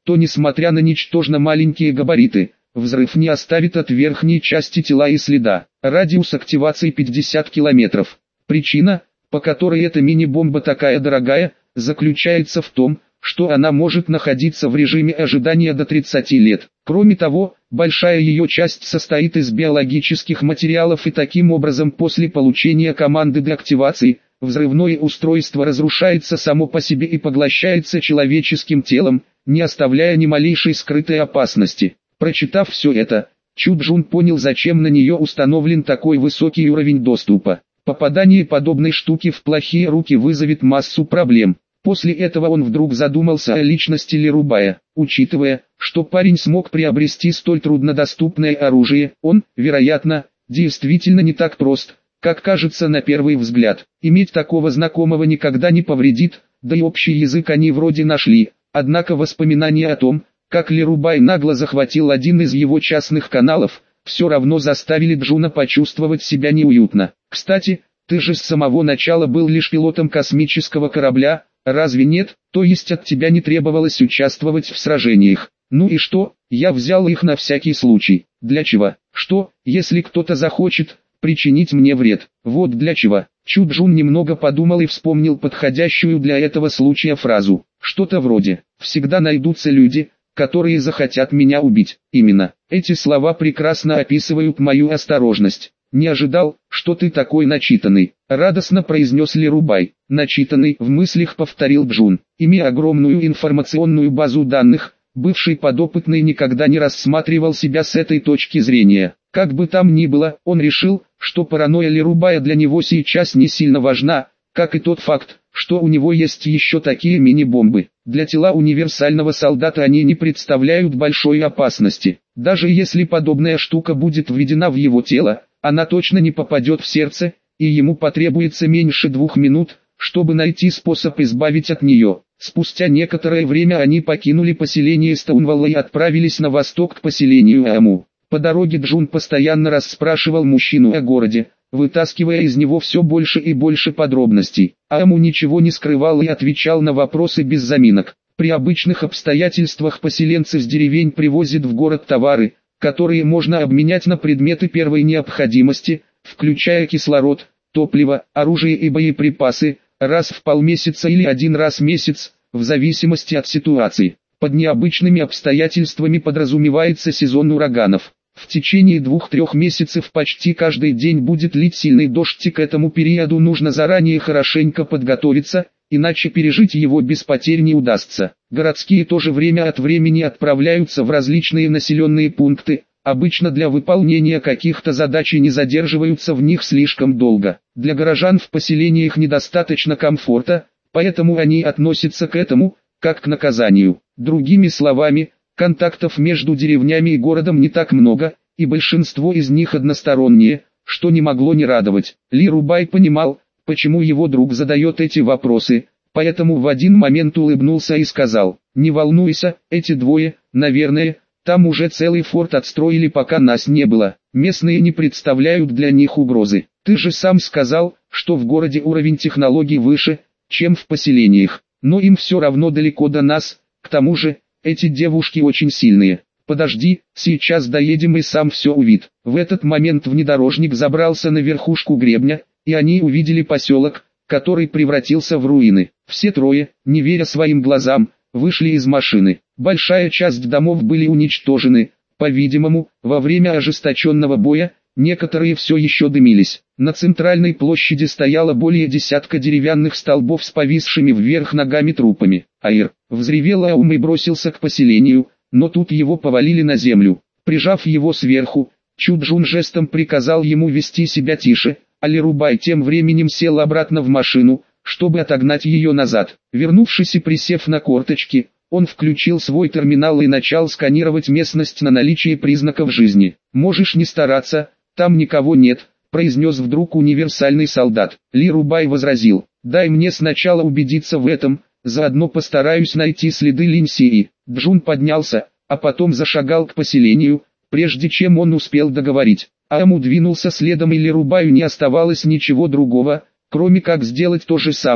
то несмотря на ничтожно маленькие габариты, взрыв не оставит от верхней части тела и следа. Радиус активации пятьдесят километров. Причина, по которой эта мини-бомба такая дорогая, заключается в том, что она может находиться в режиме ожидания до тридцати лет. Кроме того, большая ее часть состоит из биологических материалов, и таким образом после получения команды деактивации, взрывное устройство разрушается само по себе и поглощается человеческим телом, не оставляя ни малейшей скрытой опасности. Прочитав все это, Чу Джун понял, зачем на нее установлен такой высокий уровень доступа. Попадание подобной штуки в плохие руки вызовет массу проблем. После этого он вдруг задумался о личности Ли Рубая. Учитывая, что парень смог приобрести столь труднодоступное оружие, он, вероятно, действительно не так прост, как кажется на первый взгляд. Иметь такого знакомого никогда не повредит, да и общий язык они вроде нашли. Однако воспоминания о том, как Ли Рубай нагло захватил один из его частных каналов, все равно заставили Джуна почувствовать себя неуютно. «Кстати, ты же с самого начала был лишь пилотом космического корабля, разве нет? То есть от тебя не требовалось участвовать в сражениях. Ну и что? Я взял их на всякий случай. Для чего? Что, если кто-то захочет причинить мне вред? Вот для чего». Чу Джун немного подумал и вспомнил подходящую для этого случая фразу. Что-то вроде «всегда найдутся люди, которые захотят меня убить». Именно эти слова прекрасно описывают мою осторожность. «Не ожидал, что ты такой начитанный», — радостно произнес Ли Рубай. «Начитанный», — в мыслях повторил Джун. Имея огромную информационную базу данных, бывший подопытный никогда не рассматривал себя с этой точки зрения. Как бы там ни было, он решил, что паранойя Ли Рубая для него сейчас не сильно важна, как и тот факт, что у него есть еще такие мини-бомбы. Для тела универсального солдата они не представляют большой опасности. Даже если подобная штука будет введена в его тело, она точно не попадет в сердце, и ему потребуется меньше двух минут, чтобы найти способ избавить от нее. Спустя некоторое время они покинули поселение Стоунволла и отправились на восток к поселению Аму. По дороге Джун постоянно расспрашивал мужчину о городе, вытаскивая из него все больше и больше подробностей. Аму ничего не скрывал и отвечал на вопросы без заминок. При обычных обстоятельствах поселенцы с деревень привозят в город товары, которые можно обменять на предметы первой необходимости, включая кислород, топливо, оружие и боеприпасы, раз в полмесяца или один раз в месяц, в зависимости от ситуации. Под необычными обстоятельствами подразумевается сезон ураганов. В течение двух-трех месяцев почти каждый день будет лить сильный дождь, и к этому периоду нужно заранее хорошенько подготовиться, иначе пережить его без потерь не удастся. Городские тоже время от времени отправляются в различные населенные пункты, обычно для выполнения каких-то задач и не задерживаются в них слишком долго. Для горожан в поселениях недостаточно комфорта, поэтому они относятся к этому, как к наказанию. Другими словами, контактов между деревнями и городом не так много, и большинство из них односторонние, что не могло не радовать. Ли Рубай понимал, почему его друг задает эти вопросы, поэтому в один момент улыбнулся и сказал: «Не волнуйся, эти двое, наверное, там уже целый форт отстроили, пока нас не было. Местные не представляют для них угрозы. Ты же сам сказал, что в городе уровень технологий выше, чем в поселениях, но им все равно далеко до нас, к тому же, эти девушки очень сильные. Подожди, сейчас доедем и сам все увид». В этот момент внедорожник забрался на верхушку гребня, и они увидели поселок, который превратился в руины. Все трое, не веря своим глазам, вышли из машины. Большая часть домов были уничтожены, по-видимому, во время ожесточенного боя, некоторые все еще дымились. На центральной площади стояло более десятка деревянных столбов с повисшими вверх ногами трупами. «Аир!» — взревел Аум и бросился к поселению, но тут его повалили на землю. Прижав его сверху, Чу Джун жестом приказал ему вести себя тише, а Ли Рубай тем временем сел обратно в машину, чтобы отогнать ее назад. Вернувшись и присев на корточки, он включил свой терминал и начал сканировать местность на наличие признаков жизни. «Можешь не стараться, там никого нет», — произнес вдруг универсальный солдат. Ли Рубай возразил: «Дай мне сначала убедиться в этом, заодно постараюсь найти следы Линсии». Джун поднялся, а потом зашагал к поселению, прежде чем он успел договорить. Аму двинулся следом, и Ли Рубаю не оставалось ничего другого, кроме как сделать то же самое,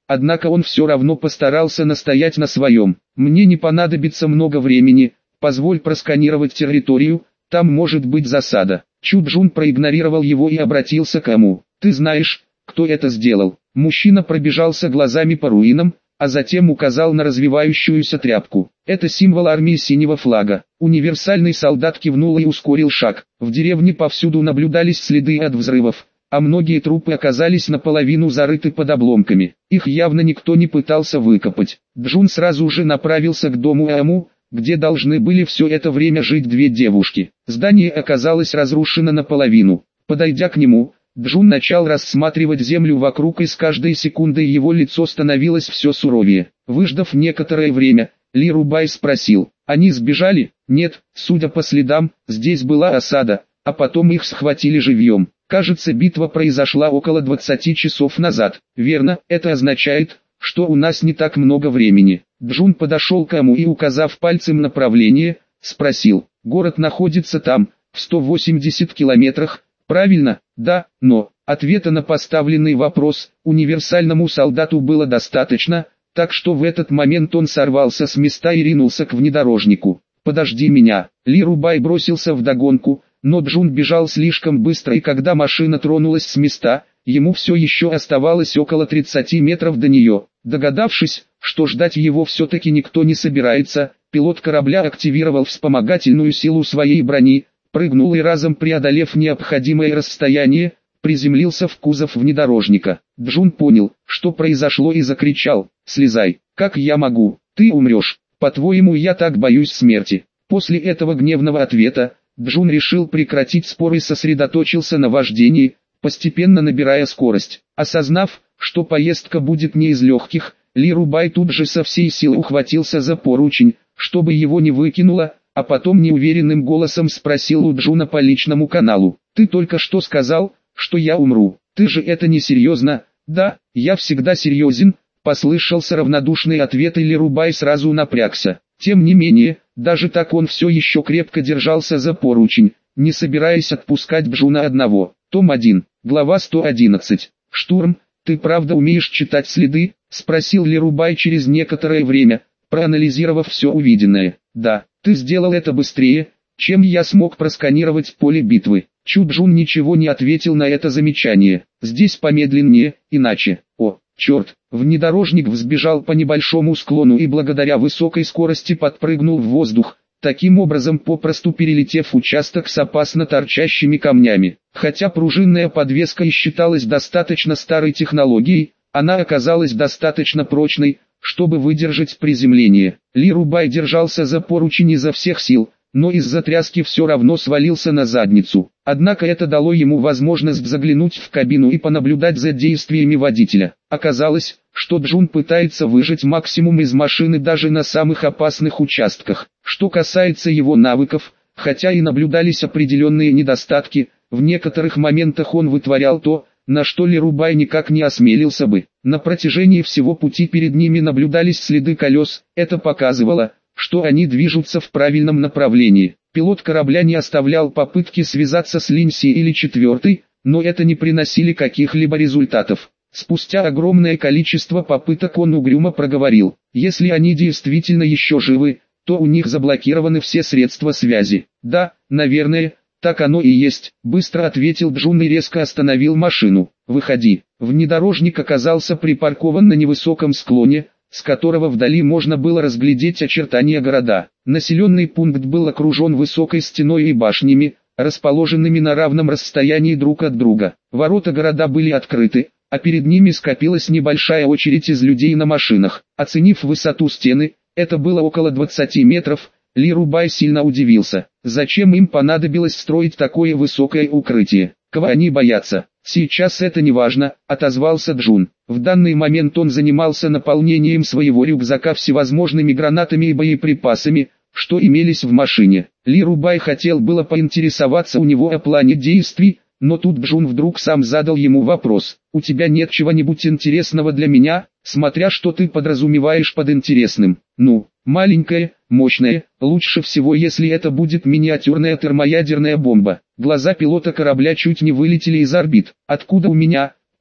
однако он все равно постарался настоять на своем. «Мне не понадобится много времени, позволь просканировать территорию, там может быть засада». Чу Джун проигнорировал его и обратился к Аму. «Ты знаешь, кто это сделал?» Мужчина пробежался глазами по руинам, а затем указал на развивающуюся тряпку. «Это символ армии синего флага». Универсальный солдат кивнул и ускорил шаг. В деревне повсюду наблюдались следы от взрывов, а многие трупы оказались наполовину зарыты под обломками. Их явно никто не пытался выкопать. Джун сразу же направился к дому Аму, где должны были все это время жить две девушки. Здание оказалось разрушено наполовину. Подойдя к нему, Джун начал рассматривать землю вокруг, и с каждой секундой его лицо становилось все суровее. Выждав некоторое время, Ли Рубай спросил: «Они сбежали?» «Нет, судя по следам, здесь была осада, а потом их схватили живьем. Кажется, битва произошла около двадцати часов назад». «Верно, это означает, что у нас не так много времени». Джун подошел к Аму и, указав пальцем направление, спросил: «Город находится там, в ста восьмидесяти километрах, правильно?» «Да, но...» Ответа на поставленный вопрос универсальному солдату было достаточно, так что в этот момент он сорвался с места и ринулся к внедорожнику. «Подожди меня!» Ли Рубай бросился вдогонку, но Джун бежал слишком быстро, и когда машина тронулась с места, ему все еще оставалось около тридцати метров до нее. Догадавшись, что ждать его все-таки никто не собирается, пилот корабля активировал вспомогательную силу своей брони, прыгнул и, разом преодолев необходимое расстояние, приземлился в кузов внедорожника. Джун понял, что произошло, и закричал: «Слезай! Как я могу? Ты умрешь! По-твоему, я так боюсь смерти?» После этого гневного ответа, Джун решил прекратить спор и сосредоточился на вождении, постепенно набирая скорость. Осознав, что поездка будет не из легких, Ли Рубай тут же со всей силы ухватился за поручень, чтобы его не выкинуло, а потом неуверенным голосом спросил у Джуна по личному каналу: «Ты только что сказал, что я умру. Ты же это не серьезно?» «Да, я всегда серьезен», — послышался равнодушный ответ, и Ли Рубай сразу напрягся. Тем не менее, даже так он все еще крепко держался за поручень, не собираясь отпускать Джуна одного. Том один, глава сто одиннадцать. «Штурм, ты правда умеешь читать следы?» — спросил Ли Рубай через некоторое время, проанализировав все увиденное. «Да, ты сделал это быстрее, чем я смог просканировать поле битвы». Чу Джун ничего не ответил на это замечание. «Здесь помедленнее, иначе...» «О, черт!» Внедорожник взбежал по небольшому склону и благодаря высокой скорости подпрыгнул в воздух, таким образом попросту перелетев участок с опасно торчащими камнями. Хотя пружинная подвеска и считалась достаточно старой технологией, она оказалась достаточно прочной, чтобы выдержать приземление. Ли Рубай держался за поручень изо всех сил, но из-за тряски все равно свалился на задницу. Однако это дало ему возможность заглянуть в кабину и понаблюдать за действиями водителя. Оказалось, что Джун пытается выжать максимум из машины даже на самых опасных участках. Что касается его навыков, хотя и наблюдались определенные недостатки, в некоторых моментах он вытворял то, на что Ли Рубай никак не осмелился бы. На протяжении всего пути перед ними наблюдались следы колес, это показывало, что они движутся в правильном направлении. Пилот корабля не оставлял попытки связаться с Линси или Четвертой, но это не приносили каких-либо результатов. Спустя огромное количество попыток он угрюмо проговорил: «Если они действительно еще живы, то у них заблокированы все средства связи». «Да, наверное, так оно и есть», — быстро ответил Джун и резко остановил машину. «Выходи». Внедорожник оказался припаркован на невысоком склоне, с которого вдали можно было разглядеть очертания города. Населенный пункт был окружен высокой стеной и башнями, расположенными на равном расстоянии друг от друга. Ворота города были открыты, а перед ними скопилась небольшая очередь из людей на машинах. Оценив высоту стены, это было около двадцати метров, Ли Рубай сильно удивился. Зачем им понадобилось строить такое высокое укрытие? Кого они боятся? «Сейчас это не важно», — отозвался Джун. В данный момент он занимался наполнением своего рюкзака всевозможными гранатами и боеприпасами, что имелись в машине. Ли Рубай хотел было поинтересоваться у него о плане действий, но тут Джун вдруг сам задал ему вопрос: «У тебя нет чего-нибудь интересного для меня?» «Смотря что ты подразумеваешь под интересным». «Ну, маленькая, мощная, лучше всего если это будет миниатюрная термоядерная бомба». Глаза пилота корабля чуть не вылетели из орбит. «Откуда у меня,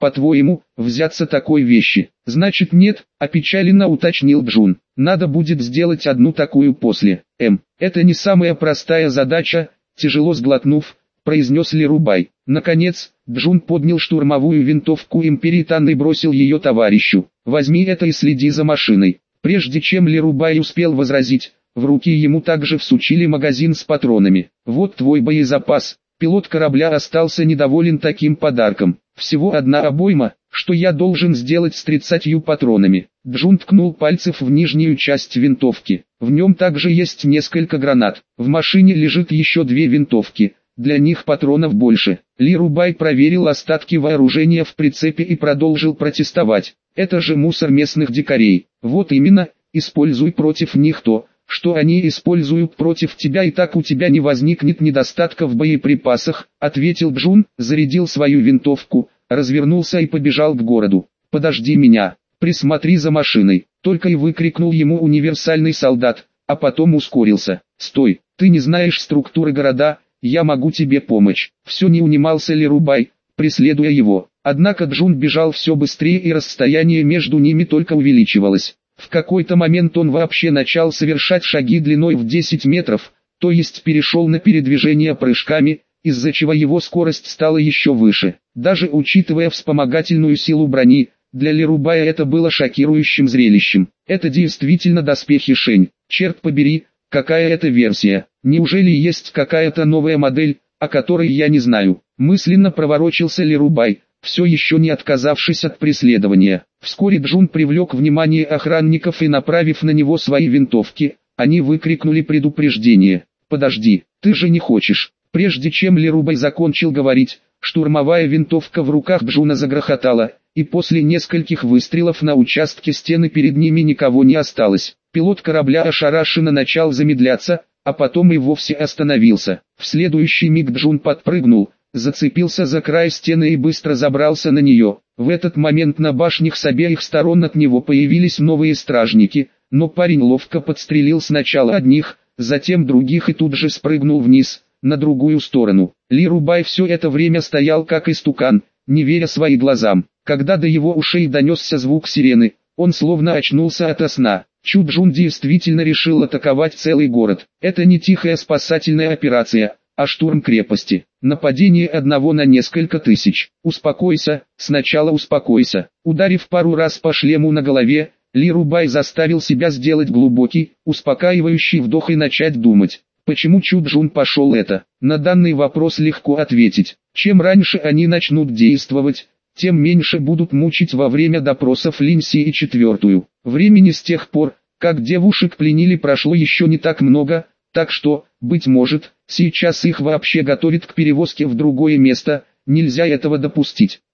по-твоему, взяться такой вещи? Значит нет, опечаленно уточнил Джун. Надо будет сделать одну такую после. Эм, это не самая простая задача, тяжело сглотнув, произнес Ли Рубай. Наконец, Джун поднял штурмовую винтовку Империи Тан и бросил ее товарищу. Возьми это и следи за машиной. Прежде чем Ли Рубай успел возразить, в руки ему также всучили магазин с патронами. Вот твой боезапас. Пилот корабля остался недоволен таким подарком. Всего одна обойма, что я должен сделать с тридцатью патронами. Джун ткнул пальцев в нижнюю часть винтовки. В нем также есть несколько гранат. В машине лежит еще две винтовки. Для них патронов больше. Ли Рубай проверил остатки вооружения в прицепе и продолжил протестовать. Это же мусор местных дикарей. Вот именно, используй против них то, что они используют против тебя, и так у тебя не возникнет недостатка в боеприпасах, ответил Джун, зарядил свою винтовку, развернулся и побежал к городу. Подожди меня, присмотри за машиной, только и выкрикнул ему универсальный солдат, а потом ускорился. Стой, ты не знаешь структуры города, я могу тебе помочь. Все не унимался Ли Рубай, преследуя его. Однако Джун бежал все быстрее, и расстояние между ними только увеличивалось. В какой-то момент он вообще начал совершать шаги длиной в десять метров, то есть перешел на передвижение прыжками, из-за чего его скорость стала еще выше. Даже учитывая вспомогательную силу брони, для Ли Рубая это было шокирующим зрелищем. Это действительно доспехи Шень. Черт побери, какая это версия? Неужели есть какая-то новая модель, о которой я не знаю? Мысленно проворочился Ли Рубай, все еще не отказавшись от преследования. Вскоре Джун привлек внимание охранников и, направив на него свои винтовки, они выкрикнули предупреждение. «Подожди, ты же не хочешь!» Прежде чем Ли Рубай закончил говорить, штурмовая винтовка в руках Джуна загрохотала, и после нескольких выстрелов на участке стены перед ними никого не осталось. Пилот корабля ошарашенно начал замедляться, а потом и вовсе остановился. В следующий миг Джун подпрыгнул, зацепился за край стены и быстро забрался на нее. В этот момент на башнях с обеих сторон от него появились новые стражники, но парень ловко подстрелил сначала одних, затем других и тут же спрыгнул вниз, на другую сторону. Ли Рубай все это время стоял как истукан, не веря своим глазам. Когда до его ушей донесся звук сирены, он словно очнулся ото сна. Чу Джун действительно решил атаковать целый город. Это не тихая спасательная операция, а штурм крепости. Нападение одного на несколько тысяч. Успокойся, сначала успокойся. Ударив пару раз по шлему на голове, Ли Рубай заставил себя сделать глубокий, успокаивающий вдох и начать думать. Почему Чу Джун пошел это? На данный вопрос легко ответить. Чем раньше они начнут действовать, тем меньше будут мучить во время допросов Линси и четвертую. Времени с тех пор, как девушек пленили, прошло еще не так много, так что, быть может, сейчас их вообще готовят к перевозке в другое место, нельзя этого допустить.